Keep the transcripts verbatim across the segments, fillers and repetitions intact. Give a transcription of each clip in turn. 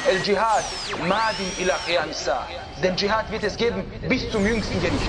El-Jihad, Madin ila Qiyam as-Sa'a. Den Dschihad wird es geben bis zum jüngsten Gericht.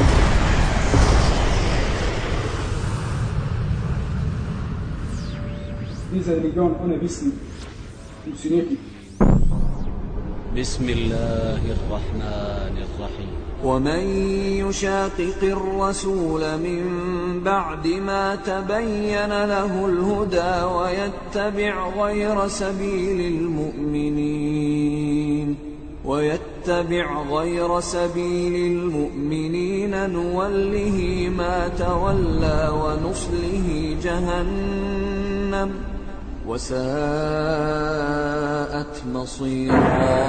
Diese Religion ohne Wissen funktioniert nicht. بسم الله الرحمن الرحيم ومن يشاقق الرسول من بعد ما تبين له الهدى ويتبع غير سبيل المؤمنين ويتبع غير سبيل المؤمنين نوله ما تولى ونصله جهنم وساءت مصيرا.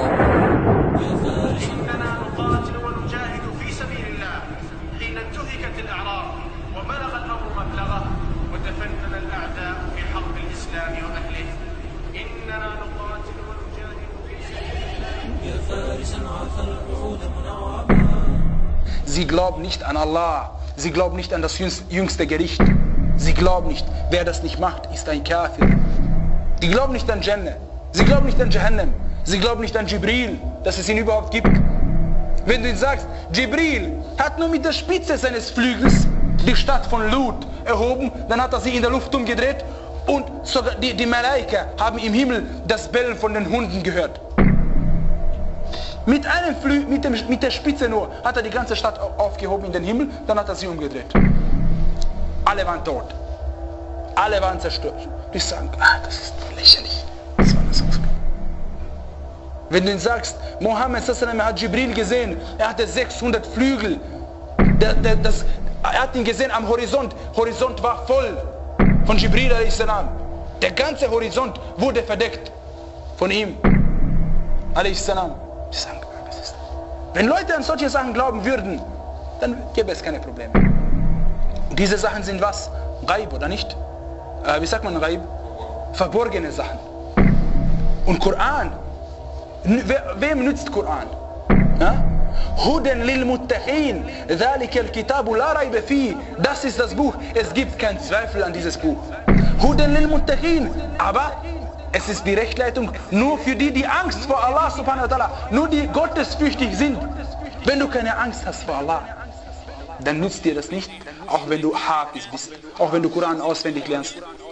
إننا نقاتل ونجاهد في سبيل الله حين انتهكت الأعراض وبلغ الأمر مبلغه وتفنن الأعداء في حرب الإسلام وأهله. إننا نقاتل ونجاهد في سبيل الله يا فارسا عفى الوعود منوعا. Sie glauben nicht an Allah, sie glauben nicht an das jüngste Gericht. Sie glauben nicht, wer das nicht macht, ist ein Kafir. Die glauben nicht an Jannah, sie glauben nicht an Jahannam, sie glauben nicht an Jibril, dass es ihn überhaupt gibt. Wenn du ihnen sagst, Jibril hat nur mit der Spitze seines Flügels die Stadt von Lut erhoben, dann hat er sie in der Luft umgedreht und sogar die, die Malaika haben im Himmel das Bellen von den Hunden gehört. Mit einem Flügel, mit, dem, mit der Spitze nur, hat er die ganze Stadt aufgehoben in den Himmel, dann hat er sie umgedreht. Alle waren tot. Alle waren zerstört. Die sagen, ah, das ist lächerlich. Das war das Ausgang. Wenn du ihnen sagst, Mohammed hat Jibril gesehen, er hatte sechshundert Flügel. Der, der, das, er hat ihn gesehen am Horizont. Horizont war voll von Jibril a.s. Der ganze Horizont wurde verdeckt von ihm a.s. Die sagen, ah, das ist. Wenn Leute an solche Sachen glauben würden, dann gäbe es keine Probleme. Diese Sachen sind was? Ghaib, oder nicht? Äh, wie sagt man Ghaib? Verborgene Sachen. Und Koran, we, wem nützt Koran? Hudan lil Muttaqin, dhalika al-kitabu la rayba fi. Das ist das Buch, es gibt keinen Zweifel an dieses Buch. Hudan lil Muttaqin, aber es ist die Rechtleitung nur für die, die Angst vor Allah subhanahu wa ta'ala, nur die gottesfürchtig sind. Wenn du keine Angst hast vor Allah, dann nützt dir das nicht, auch wenn du Hafiz bist, auch wenn du Koran auswendig lernst.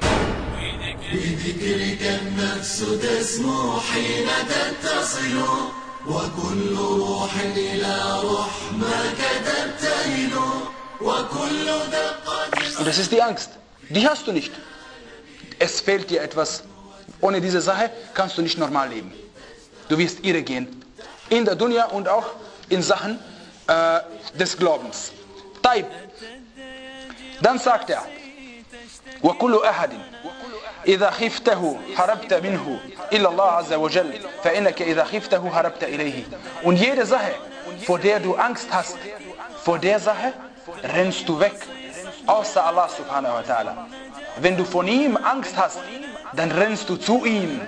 بذكرك النفس تسمو حين تتصل وكل روح إلى رحمك تبتهل وكل دقة. Und das ist die Angst. Die hast du nicht. Es fehlt dir etwas. Ohne diese Sache kannst du nicht normal leben. Du wirst irre gehen. In der Dunya und auch in Sachen äh, des Glaubens. Taib. Dann sagt er, وَكُلُّ أَحَدٍ إِذَا خِفْتَهُ هَرَبْتَ مِنْهُ إِلَّا اللَّهَ عَزَّ وَجَلَّ فَإِنَّكَ إِذَا خِفْتَهُ هَرَبْتَ إِلَيْهِ. Und jede Sache, vor der du Angst hast, vor der Sache rennst du weg, außer Allah subhanahu wa ta'ala. Wenn du von ihm Angst hast, dann rennst du zu ihm.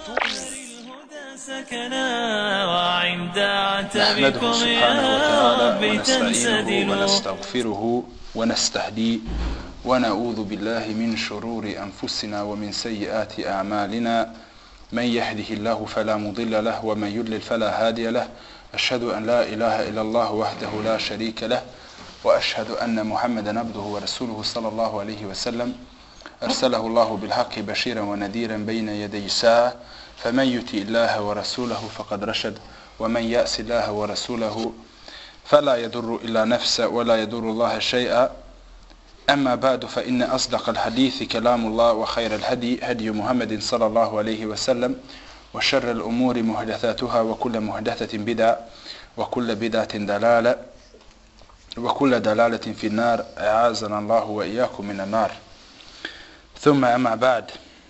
نحمده سبحانه وتعالى ونستعينه ونستغفره ونستهديه ونعوذ بالله من شرور أنفسنا ومن سيئات أعمالنا من يهده الله فلا مضل له ومن يضلل فلا هادي له أشهد أن لا إله إلا الله وحده لا شريك له وأشهد أن محمدا عبده ورسوله صلى الله عليه وسلم أرسله الله بالحق بشيرا ونذيرا بين يدي الساعة فمن يطع الله ورسوله فقد رشد ومن يعص الله ورسوله فلا يضر إلا نفسه ولا يضر الله شيئا. أما بعد فإن أصدق الحديث كلام الله وخير الهدي هدي محمد صلى الله عليه وسلم وشر الأمور محدثاتها وكل محدثة بدعة وكل بدعة دلالة وكل دلالة في النار أعاذنا الله وإياكم من النار. ثم أما بعد.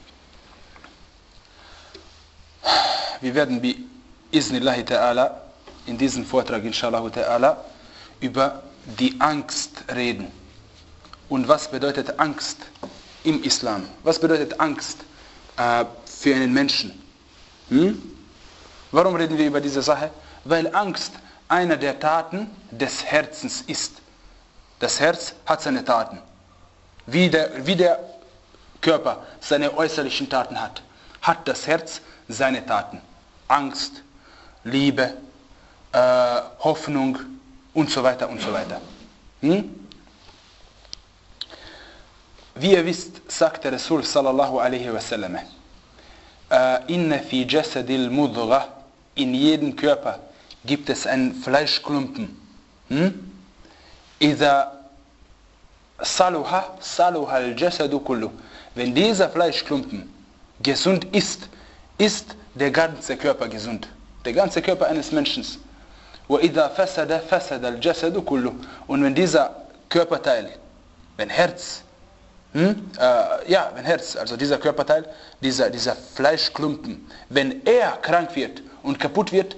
Wir werden bi Iznillahi ta'ala in diesem Vortrag inshallah ta'ala über die Angst reden. Und was bedeutet Angst im Islam? Was bedeutet Angst äh, für einen Menschen? Hm? Warum reden wir über diese Sache? Weil Angst einer der Taten des Herzens ist. Das Herz hat seine Taten. Wie der, wie der Körper seine äußerlichen Taten hat, hat das Herz seine Taten. Angst, Liebe, äh, Hoffnung und so weiter und so weiter. Hm? Wie ihr wisst, sagt der Rasul sallallahu alaihi wasallam, inna fi jasadil mudghah, in jedem Körper gibt es einen Fleischklumpen. Hm? Idha saluha saluha al-jasadu kullu. Wenn dieser Fleischklumpen gesund ist, ist der ganze Körper gesund. Der ganze Körper eines Menschen. Wa idha fasada fasada al-jasadu kullu. Und wenn dieser Körperteil, wenn Herz, hm, äh, ja, wenn Herz, also dieser Körperteil, dieser, dieser Fleischklumpen, wenn er krank wird und kaputt wird,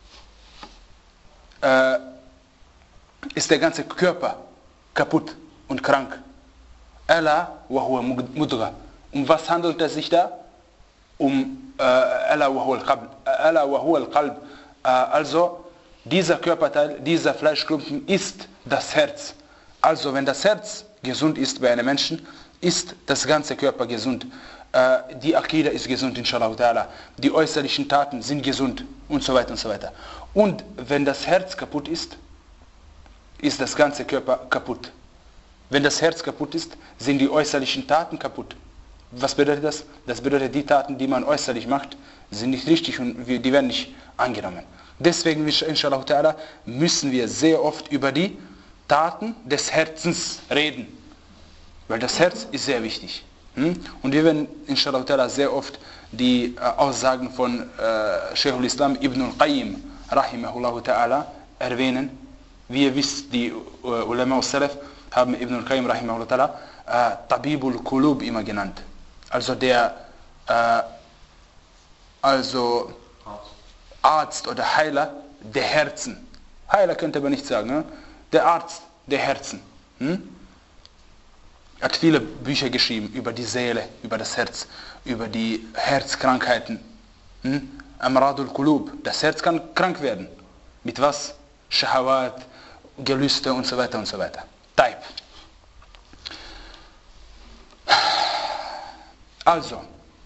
äh, ist der ganze Körper kaputt und krank. Ala wa huwa mudghah. Um was handelt es sich da? Um äh, ala wa huwa al-qalb. Ala wa huwa al-qalb. Äh, also dieser Körperteil, dieser Fleischklumpen ist das Herz. Also wenn das Herz gesund ist bei einem Menschen, ist das ganze Körper gesund. Äh, die Akida ist gesund, inshallah ta'ala. Die äußerlichen Taten sind gesund und so weiter und so weiter. Und wenn das Herz kaputt ist, ist das ganze Körper kaputt. Wenn das Herz kaputt ist, sind die äußerlichen Taten kaputt. Was bedeutet das? Das bedeutet, die Taten, die man äußerlich macht, sind nicht richtig und die werden nicht angenommen. Deswegen, inshallah ta'ala, müssen wir sehr oft über die Taten des Herzens reden. Weil das Herz ist sehr wichtig. Und wir werden, inshallah ta'ala, sehr oft die Aussagen von äh, Shaykh al-Islam Ibn al-Qayyim, rahimahullah ta'ala, erwähnen. Wie ihr wisst, die uh, Ulama al-Salaf haben Ibn al-Qayyim rahimahullah ta'ala uh, Tabibul Qulub immer genannt. Also der uh, also Arzt oder Heiler der Herzen. Heiler könnte man nicht sagen. Ne? Der Arzt der Herzen. Hm? Er hat viele Bücher geschrieben über die Seele, über das Herz, über die Herzkrankheiten. Hm? Amradul Qulub. Das Herz kann krank werden. Mit was? Shahawat, Gelüste und so weiter und so weiter. Type. Also,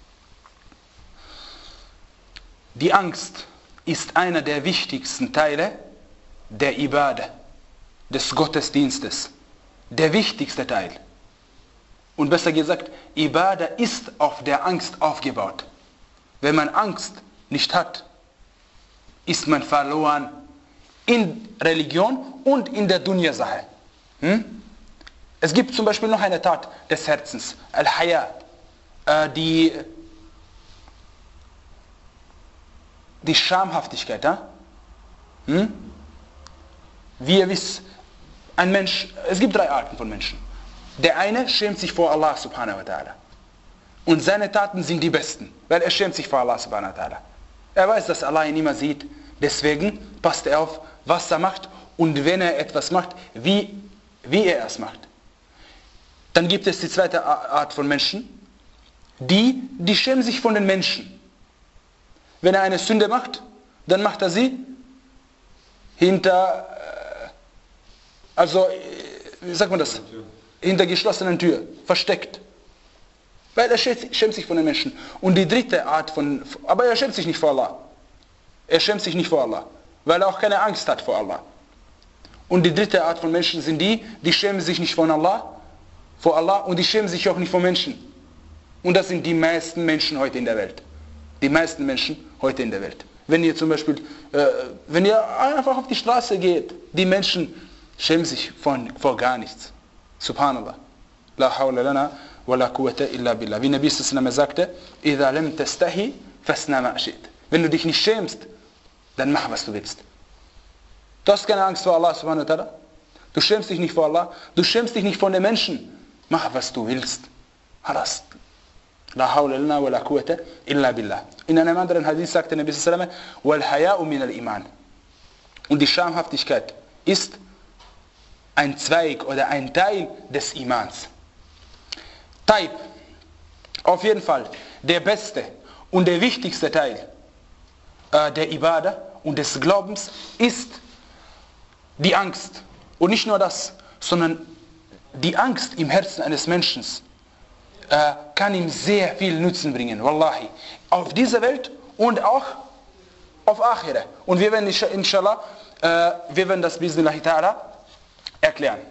die Angst ist einer der wichtigsten Teile der Ibadah, des Gottesdienstes. Der wichtigste Teil. Und besser gesagt, Ibadah ist auf der Angst aufgebaut. Wenn man Angst nicht hat, ist man verloren. In Religion und in der Dunya-Sache. Hm? Es gibt zum Beispiel noch eine Tat des Herzens, Al-Haya, äh, die, die Schamhaftigkeit. Ja? Hm? Wie ihr wisst, ein Mensch, es gibt drei Arten von Menschen. Der eine schämt sich vor Allah subhanahu wa ta'ala. Und seine Taten sind die besten, weil er schämt sich vor Allah subhanahu wa ta'ala. Er weiß, dass Allah ihn immer sieht, deswegen passt er auf, was er macht und wenn er etwas macht, wie, wie er es macht. Dann gibt es die zweite Art von Menschen, die, die schämen sich von den Menschen. Wenn er eine Sünde macht, dann macht er sie hinter, also, wie sagt man das? Hinter geschlossenen Tür, versteckt. Weil er schämt sich von den Menschen. Und die dritte Art von, aber er schämt sich nicht vor Allah. Er schämt sich nicht vor Allah, weil er auch keine Angst hat vor Allah. Und die dritte Art von Menschen sind die, die schämen sich nicht von Allah, vor Allah und die schämen sich auch nicht vor Menschen. Und das sind die meisten Menschen heute in der Welt. Die meisten Menschen heute in der Welt. Wenn ihr zum Beispiel, äh, wenn ihr einfach auf die Straße geht, die Menschen schämen sich von, vor gar nichts. Subhanallah. La hawla lana wa la quwwata illa billah. Wie Nabi sallallahu alaihi wasallam sagte, idha lam tastahi fasna ma shit. Wenn du dich nicht schämst, dann mach, was du willst. Du hast keine Angst vor Allah subhanahu wa ta'ala. Du schämst dich nicht vor Allah. Du schämst dich nicht von den Menschen. Mach, was du willst. Halas. La hawla lana wa la quwwata illa billah. In einem anderen Hadith sagte Nabi sallallahu alaihi wasallam, wal haya'u min al-iman. Und die Schamhaftigkeit ist ein Zweig oder ein Teil des Imans. Type. Auf jeden Fall der beste und der wichtigste Teil äh, der Ibadah und des Glaubens ist die Angst. Und nicht nur das, sondern die Angst im Herzen eines Menschen äh, kann ihm sehr viel Nutzen bringen. Wallahi. Auf dieser Welt und auch auf Akhirah. Und wir werden inshallah, äh, wir werden das bismillah ta'ala erklären.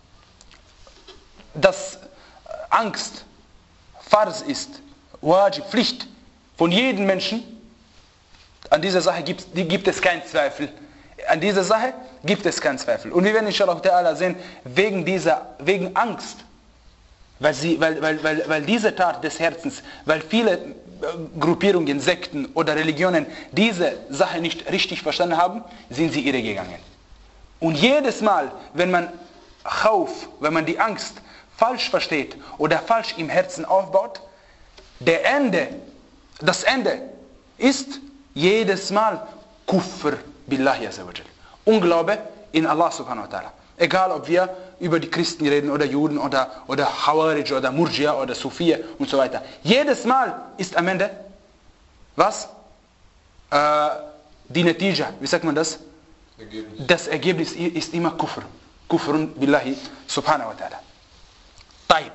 Dass Angst Farz ist, Wajib, Pflicht von jedem Menschen, an dieser Sache gibt, die gibt es keinen Zweifel. An dieser Sache gibt es keinen Zweifel. Und wir werden inshallah ta'ala sehen, wegen dieser, wegen Angst, weil, sie, weil, weil, weil, weil diese Tat des Herzens, weil viele Gruppierungen, Sekten oder Religionen diese Sache nicht richtig verstanden haben, sind sie irregegangen. Und jedes Mal, wenn man Khauf, wenn man die Angst falsch versteht oder falsch im Herzen aufbaut, der Ende, das Ende ist jedes Mal Kufr billahi azza wa jal. Unglaube in Allah subhanahu wa ta'ala. Egal ob wir über die Christen reden oder Juden oder, oder Khawarij oder Murjia oder Sufiya und so weiter. Jedes Mal ist am Ende, was? Äh, die Natija, wie sagt man das? Ergebnis. Das Ergebnis ist immer Kufr. Kufrun billahi subhanahu wa ta'ala. Taib.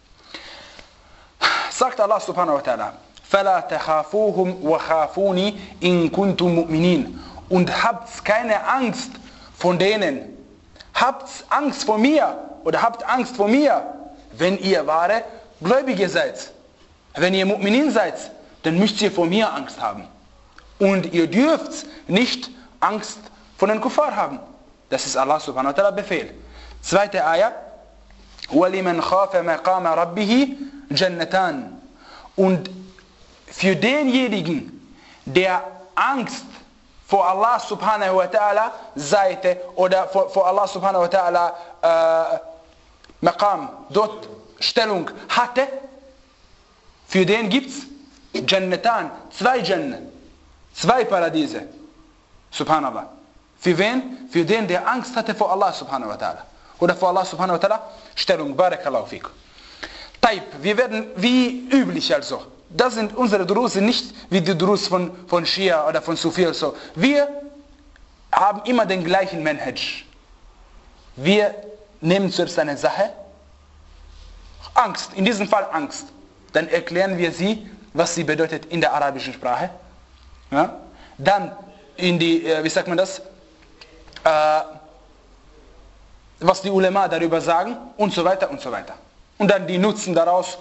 Sagt Allah subhanahu wa ta'ala, فَلَا تَخَافُوهُمْ وَخَافُونِ إِن كُنتُم مُؤْمِنِينَ. Und habt keine Angst von denen. Habt Angst vor mir oder habt Angst vor mir, wenn ihr wahre Gläubige seid. Wenn ihr Mu'minin seid, dann müsst ihr vor mir Angst haben. Und ihr dürft nicht Angst vor den Kuffar haben. Das ist Allah subhanahu wa ta'ala Befehl. Zweite Ayah. وَلِمَنْ خَافَ مَقَامَ رَبِّهِ جَنَّتَانِ. Und für denjenigen, der Angst vor Allah subhanahu wa ta'ala Seite oder vor, vor Allah subhanahu wa ta'ala äh, Maqam, dort Stellung hatte, für den gibt es Jannatan, zwei Jannah, zwei Paradiese. Subhanallah. Für wen? Für den, der Angst hatte vor Allah subhanahu wa ta'ala. Oder vor Allah subhanahu wa ta'ala Stellung. Barakallahu fikum. Taib, wir werden wie üblich also. Das sind unsere Durus, sind nicht wie die Durus von, von Shia oder von Sufi oder so. Wir haben immer den gleichen Manhaj. Wir nehmen zuerst eine Sache, Angst, in diesem Fall Angst. Dann erklären wir sie, was sie bedeutet in der arabischen Sprache. Ja? Dann in die, wie sagt man das, äh, was die Ulema darüber sagen und so weiter und so weiter. Und dann die Nutzen daraus,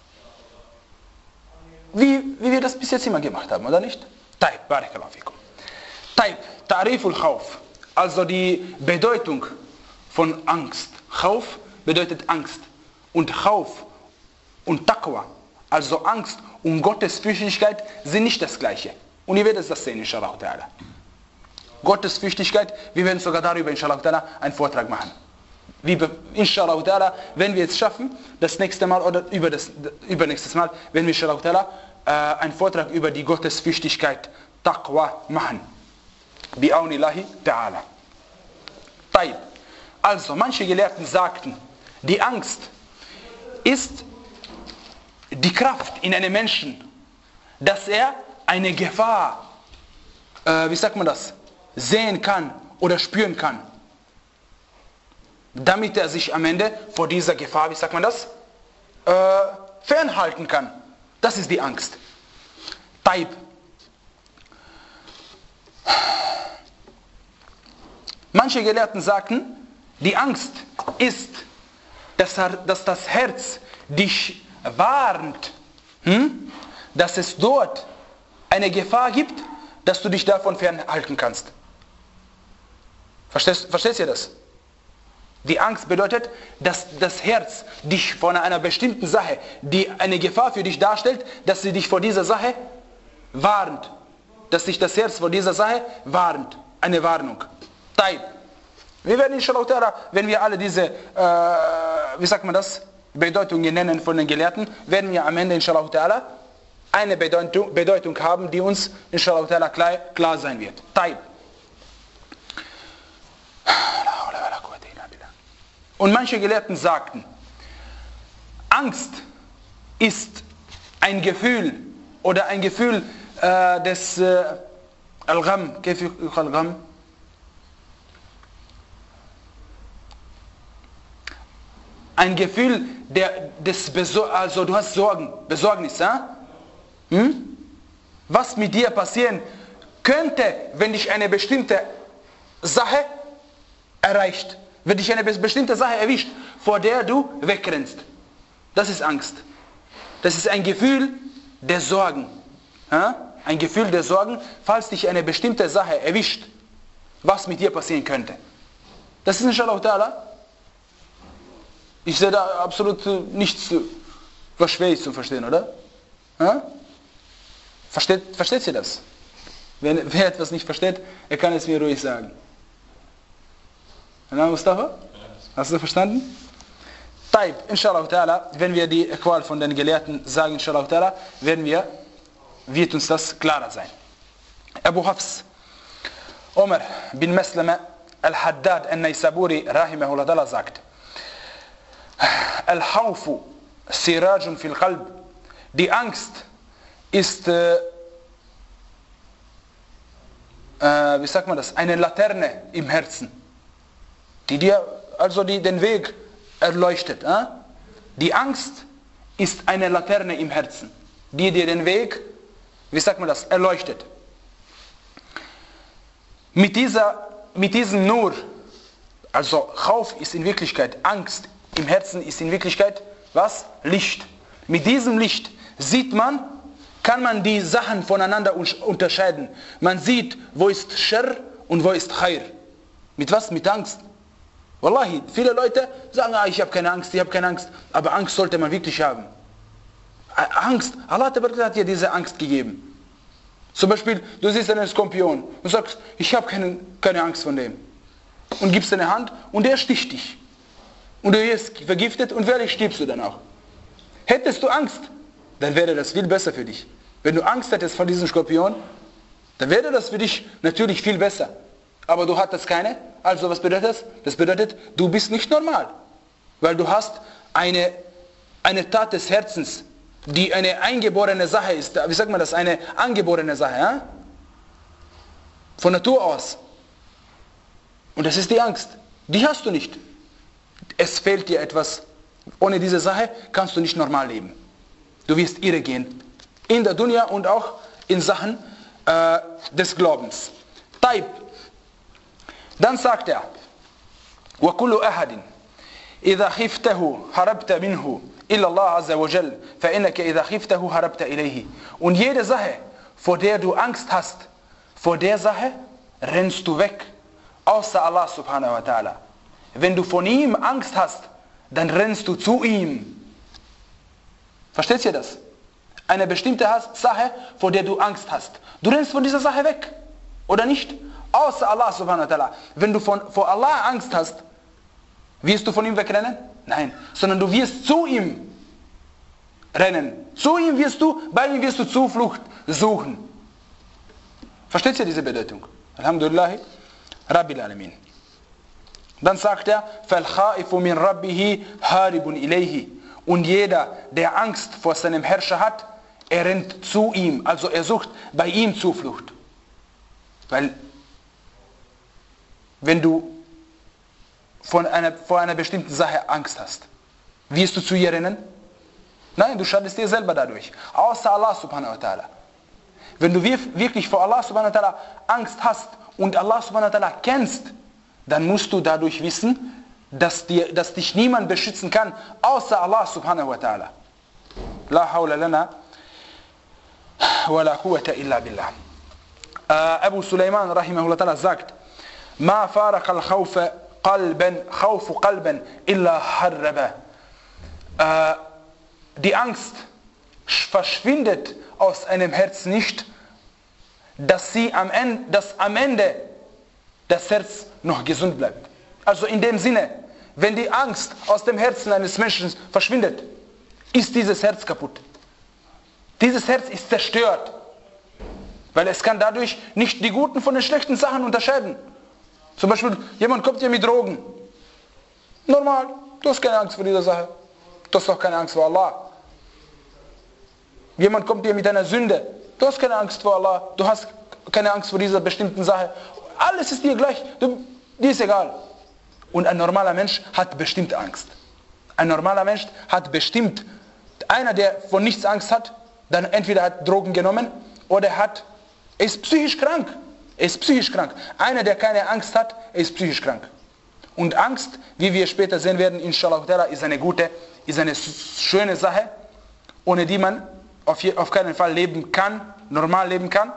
wie, wie wir das bis jetzt immer gemacht haben, oder nicht? Taib, barakallahu fikum. Taib, Ta'riful Khawf, also die Bedeutung von Angst. Khawf bedeutet Angst. Und Khawf und Taqwa, also Angst und Gottesfürchtigkeit, sind nicht das Gleiche. Und ihr werdet das sehen, inshallah ta'ala. Gottesfürchtigkeit, wir werden sogar darüber, inshallah ta'ala, einen Vortrag machen. Wie, inshallah ta'ala, wenn wir es schaffen, das nächste Mal oder über das übernächstes Mal, wenn wir inshallah ta'ala äh, einen Vortrag über die Gottesfürchtigkeit, Taqwa machen. Bi'aunillahi ta'ala. Taib. Also, manche Gelehrten sagten, die Angst ist die Kraft in einem Menschen, dass er eine Gefahr, äh, wie sagt man das, sehen kann oder spüren kann. Damit er sich am Ende vor dieser Gefahr, wie sagt man das, äh, fernhalten kann. Das ist die Angst. Taib. Manche Gelehrten sagten, die Angst ist, dass, dass das Herz dich warnt, hm? dass es dort eine Gefahr gibt, dass du dich davon fernhalten kannst. Verstehst, verstehst ihr das? Die Angst bedeutet, dass das Herz dich von einer bestimmten Sache, die eine Gefahr für dich darstellt, dass sie dich vor dieser Sache warnt. Dass sich das Herz vor dieser Sache warnt. Eine Warnung. Taib. Wir werden inshallah, wenn wir alle diese, äh, wie sagt man das, Bedeutungen nennen von den Gelehrten, werden wir am Ende inshallah eine Bedeutung, Bedeutung haben, die uns inshallah klar, klar sein wird. Taib. Und manche Gelehrten sagten, Angst ist ein Gefühl oder ein Gefühl äh, des äh, Al-Gham, Al-Gham, ein Gefühl der, des Besor- also du hast Sorgen, Besorgnis, ja? Hm? Was mit dir passieren könnte, wenn dich eine bestimmte Sache erreicht, wenn dich eine bestimmte Sache erwischt, vor der du wegrennst. Das ist Angst. Das ist ein Gefühl der Sorgen. Ja? Ein Gefühl der Sorgen, falls dich eine bestimmte Sache erwischt, was mit dir passieren könnte. Das ist inshallah ta'ala. Ich sehe da absolut nichts, was schwer ist zu verstehen, oder? Ja? Versteht, versteht ihr das? Wenn, wer etwas nicht versteht, er kann es mir ruhig sagen. Na, Mustafa? Hast du verstanden? Taib, inshallah ta'ala, wenn wir die Qual von den Gelehrten sagen, inshallah ta'ala, werden wir, wird uns das klarer sein. Abu Hafs, Umar bin Maslama al-Haddad al-Naysaburi, rahimahullah ta'ala, sagt, Al-Hawfu sirajun fil qalb, die Angst ist, äh, äh, wie sagt man das, eine Laterne im Herzen, die dir also die, den Weg erleuchtet. Äh? Die Angst ist eine Laterne im Herzen, die dir den Weg, wie sagt man das, erleuchtet. Mit, dieser, mit diesem Nur, also Khauf ist in Wirklichkeit Angst, im Herzen ist in Wirklichkeit was? Licht. Mit diesem Licht sieht man, kann man die Sachen voneinander unterscheiden. Man sieht, wo ist Sharr und wo ist Khair. Mit was? Mit Angst. Wallahi, viele Leute sagen, ah, ich habe keine Angst, ich habe keine Angst. Aber Angst sollte man wirklich haben. Angst, Allah hat dir diese Angst gegeben. Zum Beispiel, du siehst einen Skorpion und sagst, ich habe keine, keine Angst von dem. Und gibst deine Hand und der sticht dich. Und du wirst vergiftet und vielleicht stirbst du dann auch. Hättest du Angst, dann wäre das viel besser für dich. Wenn du Angst hättest vor diesem Skorpion, dann wäre das für dich natürlich viel besser. Aber du hattest keine, also was bedeutet das? Das bedeutet, du bist nicht normal. Weil du hast eine, eine Tat des Herzens, die eine eingeborene Sache ist. Wie sagt man das? Eine angeborene Sache. Ja? Von Natur aus. Und das ist die Angst. Die hast du nicht. Es fehlt dir etwas. Ohne diese Sache kannst du nicht normal leben. Du wirst irre gehen. In der Dunya und auch in Sachen äh, des Glaubens. Taib. Dann sagt er, وَكُلُّ أَحَدٍ إِذَا خِفْتَهُ هَرَبْتَ مِنْهُ إِلَّا اللَّهَ عَزَّ وَجَلَّ فَإِنَّكَ إِذَا خِفْتَهُ هَرَبْتَ إِلَيْهِ. Und jede Sache, vor der du Angst hast, vor der Sache rennst du weg, außer Allah subhanahu wa ta'ala. Wenn du von ihm Angst hast, dann rennst du zu ihm. Versteht ihr das? Eine bestimmte Sache, vor der du Angst hast. Du rennst von dieser Sache weg. Oder nicht? Außer Allah subhanahu wa ta'ala. Wenn du von, vor Allah Angst hast, wirst du von ihm wegrennen? Nein. Sondern du wirst zu ihm rennen. Zu ihm wirst du, bei ihm wirst du Zuflucht suchen. Versteht ihr diese Bedeutung? Alhamdulillah, Rabbil Alamin. Dann sagt er, فَالْخَائِفُ مِنْ رَبِّهِ هَارِبٌ إِلَيْهِ. Und jeder, der Angst vor seinem Herrscher hat, er rennt zu ihm. Also er sucht bei ihm Zuflucht. Weil, wenn du von einer, vor einer bestimmten Sache Angst hast, wirst du zu ihr rennen? Nein, du schadest dir selber dadurch. Außer Allah subhanahu wa ta'ala. Wenn du wirklich vor Allah subhanahu wa ta'ala Angst hast und Allah subhanahu wa ta'ala kennst, dann musst du dadurch wissen, dass, dir, dass dich niemand beschützen kann, außer Allah subhanahu wa ta'ala. La hawla lana wa la quwwata illa billah. Abu Sulaiman rahimahullah ta'ala sagt, Ma faraq al-khawfa qalban, khawfu qalban illa harraba. Die Angst verschwindet aus einem Herz nicht, dass, sie am Ende, dass am Ende das Herz noch gesund bleibt. Also in dem Sinne, wenn die Angst aus dem Herzen eines Menschen verschwindet, ist dieses Herz kaputt. Dieses Herz ist zerstört. Weil es kann dadurch nicht die guten von den schlechten Sachen unterscheiden. Zum Beispiel, jemand kommt dir mit Drogen. Normal, du hast keine Angst vor dieser Sache. Du hast auch keine Angst vor Allah. Jemand kommt dir mit einer Sünde. Du hast keine Angst vor Allah. Du hast keine Angst vor dieser bestimmten Sache. Alles ist dir gleich. Du, dir ist egal. Und ein normaler Mensch hat bestimmt Angst. Ein normaler Mensch hat bestimmt, einer, der von nichts Angst hat, dann entweder hat Drogen genommen oder hat Er ist psychisch krank. Er ist psychisch krank. Einer, der keine Angst hat, er ist psychisch krank. Und Angst, wie wir später sehen werden, inshallah, ist eine gute, ist eine schöne Sache, ohne die man auf, auf keinen Fall leben kann, normal leben kann.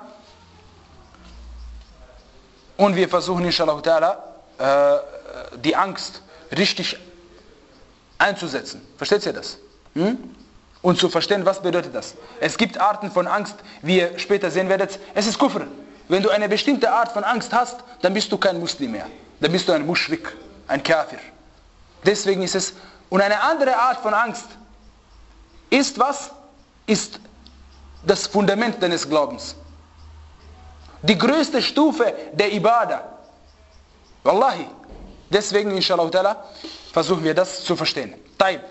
Und wir versuchen, inshallah, äh, die Angst richtig einzusetzen. Versteht ihr das? Hm? Und zu verstehen, was bedeutet das? Es gibt Arten von Angst, wie ihr später sehen werdet. Es ist Kufr. Wenn du eine bestimmte Art von Angst hast, dann bist du kein Muslim mehr. Dann bist du ein Muschrik, ein Kafir. Deswegen ist es... Und eine andere Art von Angst ist was? Ist das Fundament deines Glaubens. Die größte Stufe der Ibadah. Wallahi. Deswegen, inshallah, versuchen wir das zu verstehen. Taib.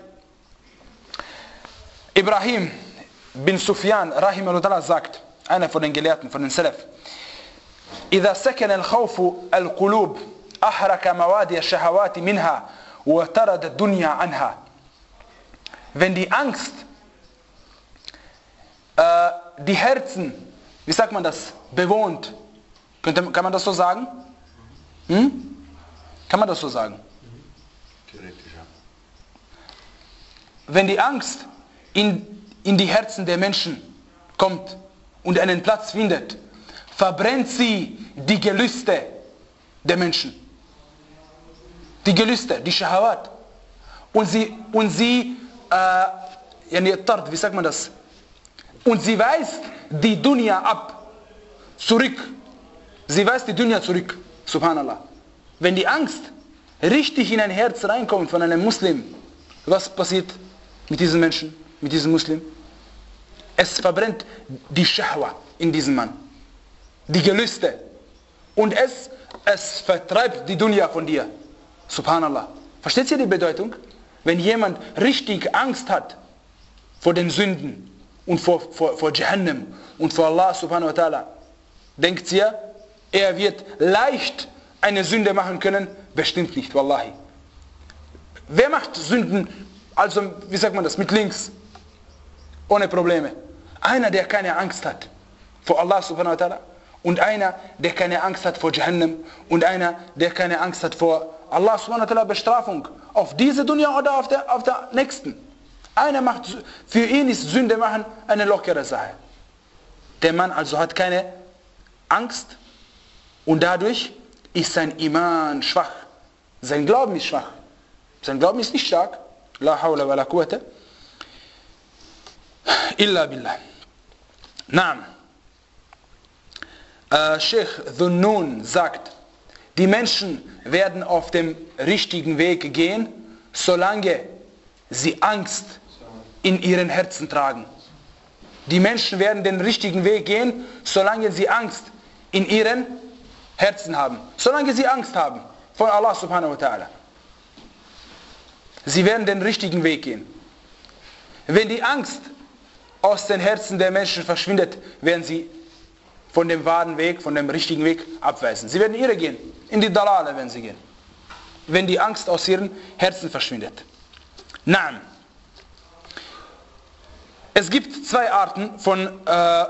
Ibrahim bin Sufyan, rahimahullah, sagt, einer von den Gelehrten, von den Salaf, إذا سكن الخوف القلوب أحرك مواد الشهوات منها وطرد الدنيا عنها. Wenn die Angst äh, die Herzen, wie sagt man das, bewohnt, könnte, kann man das so sagen? Hm? Kann man das so sagen? Theoretisch, ja. Wenn die Angst in, in die Herzen der Menschen kommt und einen Platz findet, verbrennt sie die Gelüste der Menschen. Die Gelüste, die Shahawat. Und sie, und sie äh, wie sagt man das? Und sie weist die Dunya ab. Zurück. Sie weist die Dunya zurück. Subhanallah. Wenn die Angst richtig in ein Herz reinkommt von einem Muslim, was passiert mit diesen Menschen, mit diesem Muslim? Es verbrennt die Shahwa in diesem Mann. Die Gelüste. Und es, es vertreibt die Dunya von dir. Subhanallah. Versteht ihr die Bedeutung? Wenn jemand richtig Angst hat vor den Sünden und vor, vor, vor Jahannam und vor Allah subhanahu wa ta'ala, denkt ihr, er wird leicht eine Sünde machen können? Bestimmt nicht, wallahi. Wer macht Sünden, also wie sagt man das, mit links? Ohne Probleme. Einer, der keine Angst hat vor Allah subhanahu wa ta'ala, und einer, der keine Angst hat vor Jahannam, und einer, der keine Angst hat vor Allah subhanahu wa ta'ala Bestrafung. Auf diese Dunya oder auf der, auf der nächsten. Einer macht, für ihn ist Sünde machen eine lockere Sache. Der Mann also hat keine Angst und dadurch ist sein Iman schwach. Sein Glauben ist schwach. Sein Glauben ist nicht stark. La hawla wa la quwwata illa billah. Naam. Äh, Sheikh Dhunnun sagt, die Menschen werden auf dem richtigen Weg gehen, solange sie Angst in ihren Herzen tragen. Die Menschen werden den richtigen Weg gehen, solange sie Angst in ihren Herzen haben. Solange sie Angst haben von Allah subhanahu wa ta'ala. Sie werden den richtigen Weg gehen. Wenn die Angst aus den Herzen der Menschen verschwindet, werden sie von dem wahren Weg, von dem richtigen Weg abweisen. Sie werden irre gehen. In die Dalale werden sie gehen. Wenn die Angst aus ihren Herzen verschwindet. Naam. Es gibt zwei Arten von äh,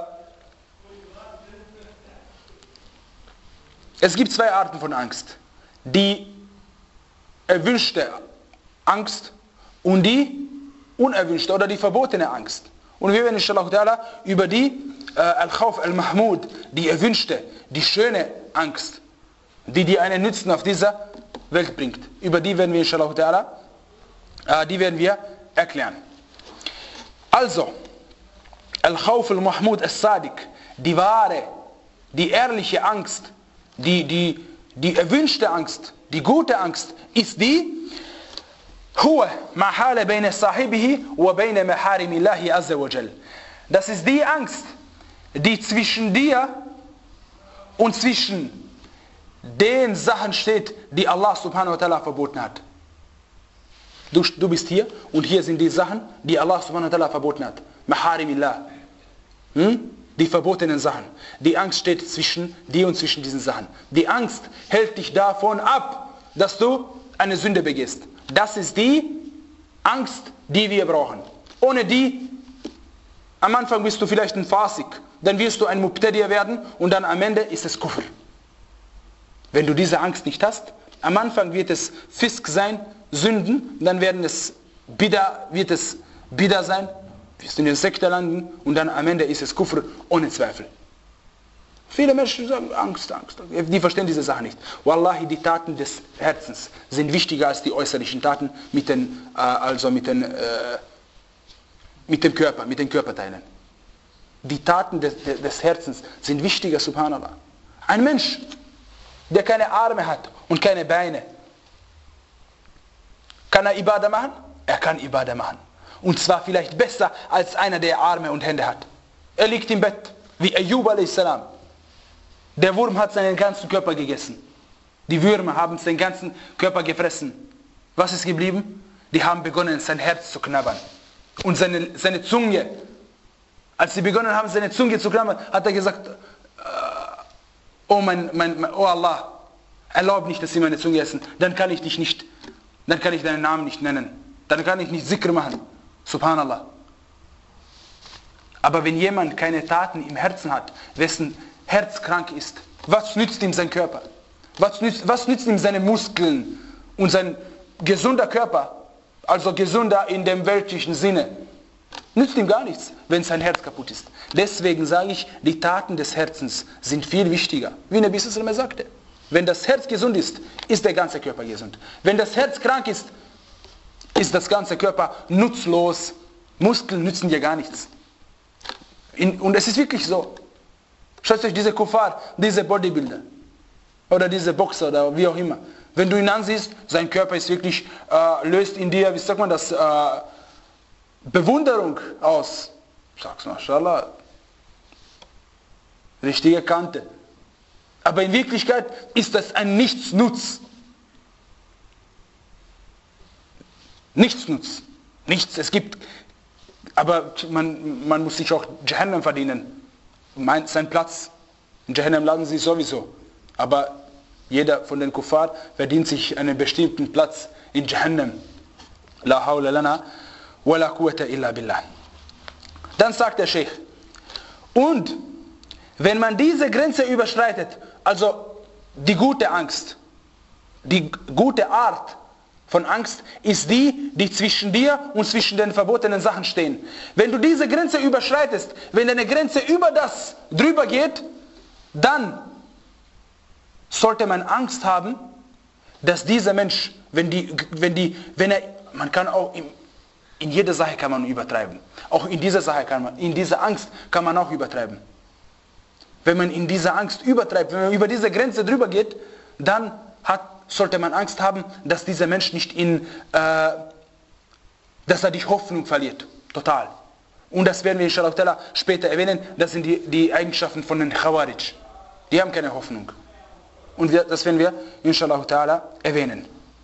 es gibt zwei Arten von Angst. Die erwünschte Angst und die unerwünschte oder die verbotene Angst. Und wir werden inshallah über die äh, Al-Khawf al-Mahmud, die erwünschte, die schöne Angst, die dir einen Nutzen auf dieser Welt bringt. Über die werden wir inshallah äh, die werden wir erklären. Also, Al-Khawf al-Mahmud al-Sadiq, die wahre, die ehrliche Angst, die, die, die erwünschte Angst, die gute Angst, ist die, huwa ma hala bayna sahibihi wa bayna maharim Allah azza wa jal. Das ist die Angst, die zwischen dir und zwischen den Sachen steht, die Allah subhanahu wa ta'ala verboten hat. Du, du bist hier und hier sind die Sachen, die Allah subhanahu wa ta'ala verboten hat. Maharimillah. Hm? Die verbotenen Sachen. Die Angst steht zwischen dir und zwischen diesen Sachen. Die Angst hält dich davon ab, dass du eine Sünde begehst. Das ist die Angst, die wir brauchen. Ohne die, am Anfang bist du vielleicht ein Fasik dann wirst du ein Mubtadi' werden und dann am Ende ist es Kufr. Wenn du diese Angst nicht hast, am Anfang wird es Fisk sein, Sünden, dann werden es Bida, wird es Bida sein, wirst in der Sekte landen und dann am Ende ist es Kufr ohne Zweifel. Viele Menschen sagen Angst, Angst, die verstehen diese Sache nicht. Wallahi, die Taten des Herzens sind wichtiger als die äußerlichen Taten mit den, äh, also mit den, äh, mit dem Körper, mit den Körperteilen. Die Taten des, des Herzens sind wichtiger, subhanallah. Ein Mensch, der keine Arme hat und keine Beine, kann er Ibadah machen? Er kann Ibadah machen. Und zwar vielleicht besser als einer, der Arme und Hände hat. Er liegt im Bett, wie Ayyub a s. Der Wurm hat seinen ganzen Körper gegessen. Die Würmer haben seinen ganzen Körper gefressen. Was ist geblieben? Die haben begonnen, sein Herz zu knabbern. Und seine, seine Zunge, als sie begonnen haben, seine Zunge zu knabbern, hat er gesagt, oh, mein, mein, mein, oh Allah, erlaub nicht, dass sie meine Zunge essen. Dann kann ich dich nicht, dann kann ich deinen Namen nicht nennen. Dann kann ich nicht Zikr machen. Subhanallah. Aber wenn jemand keine Taten im Herzen hat, wessen Herz krank ist, was nützt ihm sein Körper? Was nützt, was nützt ihm seine Muskeln und sein gesunder Körper, also gesunder in dem weltlichen Sinne? Nützt ihm gar nichts, wenn sein Herz kaputt ist. Deswegen sage ich, die Taten des Herzens sind viel wichtiger. Wie Nabi sallallahu alaihi wasallam sagte, wenn das Herz gesund ist, ist der ganze Körper gesund. Wenn das Herz krank ist, ist das ganze Körper nutzlos. Muskeln nützen dir gar nichts. In, und es ist wirklich so. Schaut euch diese Kuffar, diese Bodybuilder oder diese Boxer oder wie auch immer. Wenn du ihn ansiehst, sein Körper ist wirklich, äh, löst in dir, wie sagt man das, äh, Bewunderung aus. Sag's mashallah. Richtige Kante. Aber in Wirklichkeit ist das ein Nichtsnutz. Nichtsnutz. Nichts. Es gibt, aber man, man muss sich auch Jahannam verdienen. Meint sein Platz. In Jahannam laden sie sowieso. Aber jeder von den Kuffar verdient sich einen bestimmten Platz in Jahannam. La hawla lana wa la quwwata illa billah. Dann sagt der Sheikh, und wenn man diese Grenze überschreitet, also die gute Angst, die gute Art von Angst ist die, die zwischen dir und zwischen den verbotenen Sachen stehen. Wenn du diese Grenze überschreitest, wenn eine Grenze über das drüber geht, dann sollte man Angst haben, dass dieser Mensch, wenn die, wenn die, wenn er, man kann auch in, in jeder Sache kann man übertreiben. Auch in dieser Sache kann man, in dieser Angst kann man auch übertreiben. Wenn man in dieser Angst übertreibt, wenn man über diese Grenze drüber geht, dann hat sollte man Angst haben, dass dieser Mensch nicht in, äh, dass er die Hoffnung verliert. Total. Und das werden wir inshallah später erwähnen, das sind die, die Eigenschaften von den Khawarij. Die haben keine Hoffnung. Und wir, das werden wir inshallah erwähnen.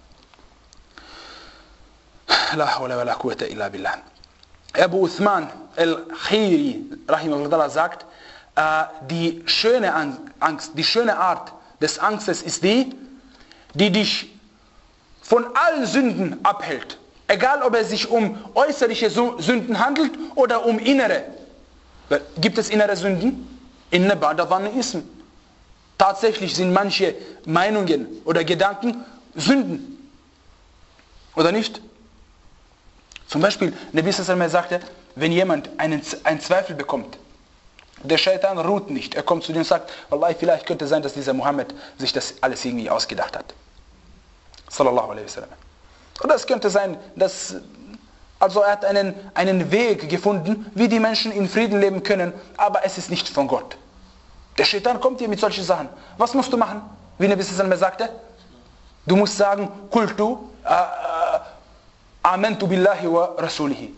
La hawla wa la quwwata illa billah. Abu Uthman al-Khiri rahimahullah sagt, äh, die schöne Angst, die schöne Art des Angstes ist die, die dich von allen Sünden abhält. Egal, ob es sich um äußerliche Sünden handelt oder um innere. Gibt es innere Sünden? Inne ba'da ism. Tatsächlich sind manche Meinungen oder Gedanken Sünden. Oder nicht? Zum Beispiel, Nabi sallallahu alaihi wasallam sagte, wenn jemand einen, einen Zweifel bekommt, der Shaitan ruht nicht. Er kommt zu dir und sagt, Wallahi, vielleicht könnte sein, dass dieser Mohammed sich das alles irgendwie ausgedacht hat. Sallallahu alaihi wasallam. Oder es könnte sein, dass, also er hat einen, einen Weg gefunden, wie die Menschen in Frieden leben können, aber es ist nicht von Gott. Der Shaitan kommt dir mit solchen Sachen. Was musst du machen? Wie Nabi sallallahu alaihi wasallam sagte, du musst sagen, Kultu, äh, äh, Amantu billahi wa rasulihi.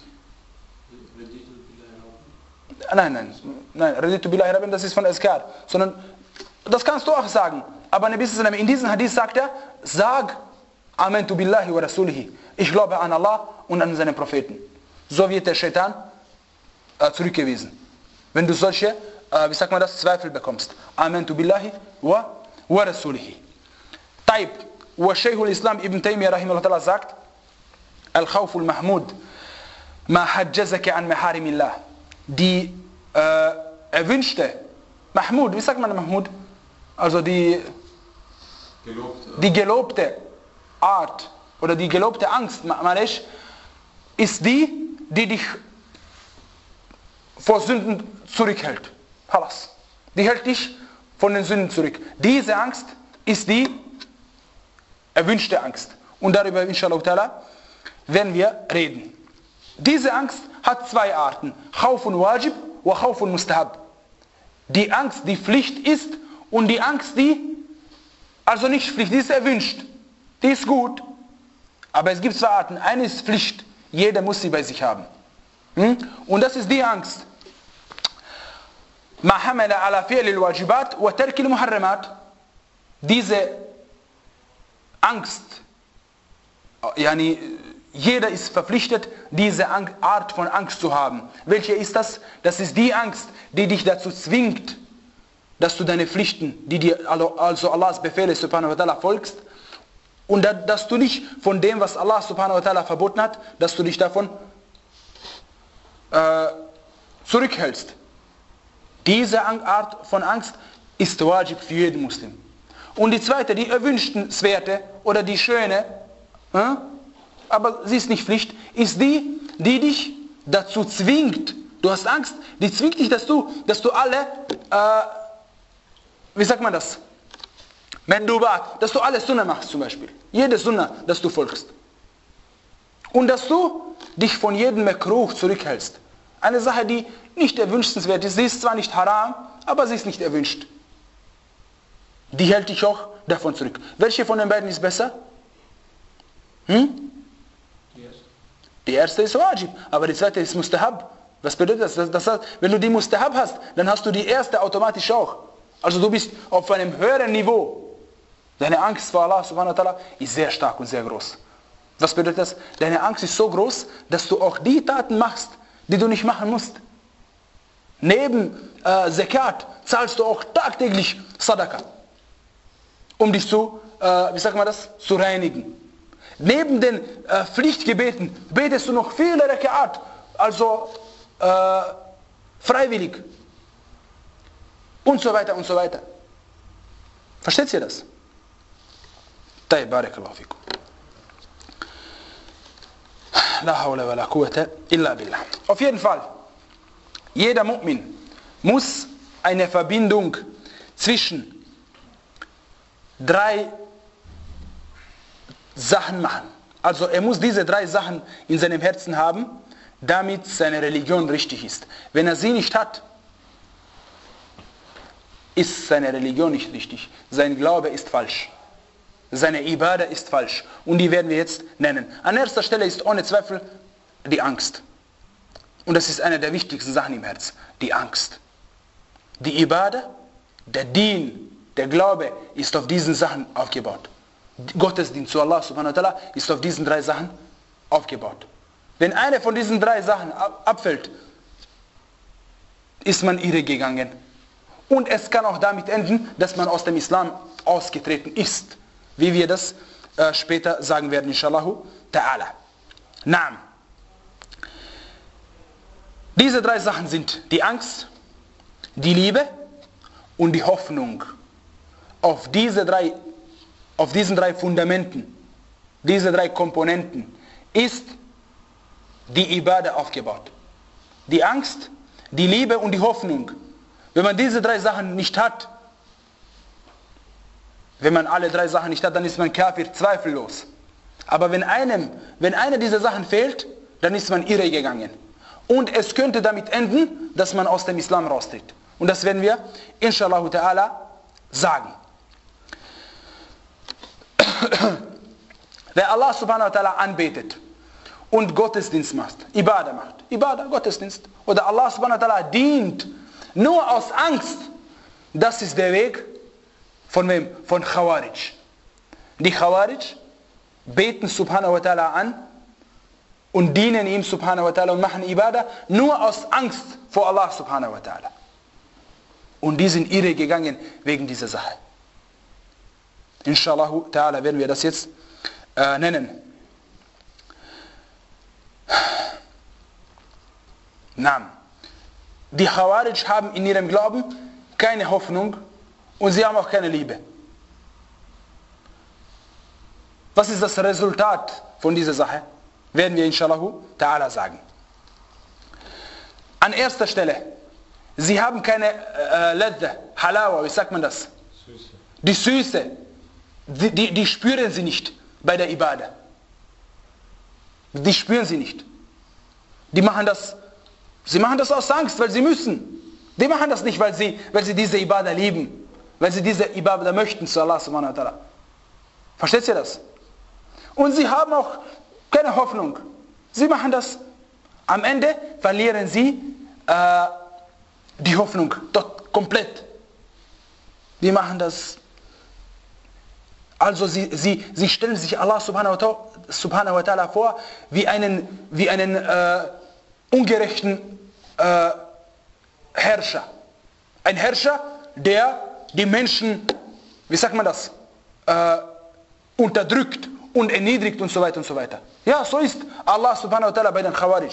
Nein, nein, nein, Raditu billahi rabban, das ist von Azkar. Sondern, das kannst du auch sagen. Aber Nabi sallallahu alaihi wasallam in diesem Hadith sagt er, sag, Amantu billahi wa rasulihi. Ich glaube an Allah und an seinen Propheten. So wird der Shaitan äh, zurückgewiesen. Wenn du solche, äh, wie sagt man das, Zweifel bekommst. Amantu billahi wa, wa rasulihi. Taib, wa Shaykhul Islam Ibn Taymiyyah rahimahullah sagt, Al-Khawful Mahmud, ma hajjazaka an maharimillah. Die, äh, erwünschte, Mahmud, wie sagt man Mahmud? Also die, Gelobte. die gelobte Art oder die gelobte Angst, meine ich, ist die, die dich vor Sünden zurückhält. Halas. Die hält dich von den Sünden zurück. Diese Angst ist die erwünschte Angst. Und darüber, inshallah ta'ala, werden wir reden. Diese Angst hat zwei Arten. Khawfun wajib wa khawfun mustahab. Die Angst, die Pflicht ist, und die Angst, die also nicht Pflicht, die ist erwünscht. Die ist gut. Aber es gibt zwei Arten. Eine ist Pflicht. Jeder muss sie bei sich haben. Hm? Und das ist die Angst. Ma hamala ala fi'l al-wajibat wa tark al-muharramat. Diese Angst, yani, jeder ist verpflichtet, diese Art von Angst zu haben. Welche ist das? Das ist die Angst, die dich dazu zwingt, dass du deine Pflichten, die dir also Allahs Befehle subhanahu wa ta'ala folgst, und dass du nicht von dem, was Allah subhanahu wa ta'ala verboten hat, dass du dich davon äh, zurückhältst. Diese Art von Angst ist wajib für jeden Muslim. Und die zweite, die erwünschenswerte oder die schöne, äh, aber sie ist nicht Pflicht, ist die, die dich dazu zwingt. Du hast Angst, die zwingt dich, dass du, dass du alle, äh, wie sagt man das? Mendubat, dass du alle Sunna machst zum Beispiel. Jede Sunna, dass du folgst. Und dass du dich von jedem Makruh zurückhältst. Eine Sache, die nicht erwünschenswert ist. Sie ist zwar nicht haram, aber sie ist nicht erwünscht. Die hält dich auch davon zurück. Welche von den beiden ist besser? Hm? Die erste. Die erste ist wajib, aber die zweite ist mustahab. Was bedeutet das? Das, das heißt, wenn du die mustahab hast, dann hast du die erste automatisch auch. Also du bist auf einem höheren Niveau. Deine Angst vor Allah subhanahu wa ta'ala ist sehr stark und sehr groß. Was bedeutet das? Deine Angst ist so groß, dass du auch die Taten machst, die du nicht machen musst. Neben äh, Zakat zahlst du auch tagtäglich Sadaqa, um dich zu, äh, wie sagt man das, zu reinigen. Neben den äh, Pflichtgebeten betest du noch viele Raka'at, also äh, freiwillig. Und so weiter und so weiter. Versteht ihr das? طيب بارك الله فيكم. La hawla wa la quwwata illa billah. Auf jeden Fall, jeder Mu'min muss eine Verbindung zwischen drei Sachen machen. Also er muss diese drei Sachen in seinem Herzen haben, damit seine Religion richtig ist. Wenn er sie nicht hat, ist seine Religion nicht richtig. Sein Glaube ist falsch. Seine Ibadah ist falsch. Und die werden wir jetzt nennen. An erster Stelle ist ohne Zweifel die Angst. Und das ist eine der wichtigsten Sachen im Herz. Die Angst. Die Ibadah, der Dien, der Glaube ist auf diesen Sachen aufgebaut. Gottesdienst zu Allah subhanahu wa ta'ala ist auf diesen drei Sachen aufgebaut. Wenn eine von diesen drei Sachen abfällt, ist man irregegangen. Und es kann auch damit enden, dass man aus dem Islam ausgetreten ist. Wie wir das äh, später sagen werden, inshallah ta'ala. Naam. Diese drei Sachen sind die Angst, die Liebe und die Hoffnung. Auf diese drei, auf diesen drei Fundamenten, diese drei Komponenten ist die Ibadah aufgebaut. Die Angst, die Liebe und die Hoffnung. Wenn man diese drei Sachen nicht hat, wenn man alle drei Sachen nicht hat, dann ist man Kafir, zweifellos. Aber wenn einem, wenn eine dieser Sachen fehlt, dann ist man irregegangen. Und es könnte damit enden, dass man aus dem Islam raustritt. Und das werden wir, inshallah ta'ala, sagen. Wer Allah subhanahu wa ta'ala anbetet und Gottesdienst macht, Ibadah macht, Ibadah, Gottesdienst, oder Allah subhanahu wa ta'ala dient, nur aus Angst, das ist der Weg von wem? Von Khawarij. Die Khawarij beten subhanahu wa ta'ala an und dienen ihm subhanahu wa ta'ala und machen Ibadah nur aus Angst vor Allah subhanahu wa ta'ala. Und die sind irre gegangen wegen dieser Sache. Inshallah ta'ala werden wir das jetzt äh, nennen. Naam. Die Khawarij haben in ihrem Glauben keine Hoffnung und sie haben auch keine Liebe. Was ist das Resultat von dieser Sache? Werden wir inshallah ta'ala sagen. An erster Stelle, sie haben keine äh, Ladha, Halawa, wie sagt man das? Süße. Die Süße, die, die, die spüren sie nicht bei der Ibadah. Die spüren sie nicht. Die machen das, sie machen das aus Angst, weil sie müssen. Die machen das nicht, weil sie, weil sie diese Ibadah lieben, weil sie diese Ibadah möchten zu Allah subhanahu wa ta'ala. Versteht ihr das? Und sie haben auch keine Hoffnung. Sie machen das. Am Ende verlieren sie äh, die Hoffnung dort komplett. Die machen das. Also sie, sie, sie stellen sich Allah subhanahu wa ta'ala vor wie einen, wie einen äh, ungerechten äh, Herrscher. Ein Herrscher, der die Menschen, wie sagt man das, äh, unterdrückt und erniedrigt und so weiter und so weiter. Ja, so ist Allah subhanahu wa ta'ala bei den Khawarij.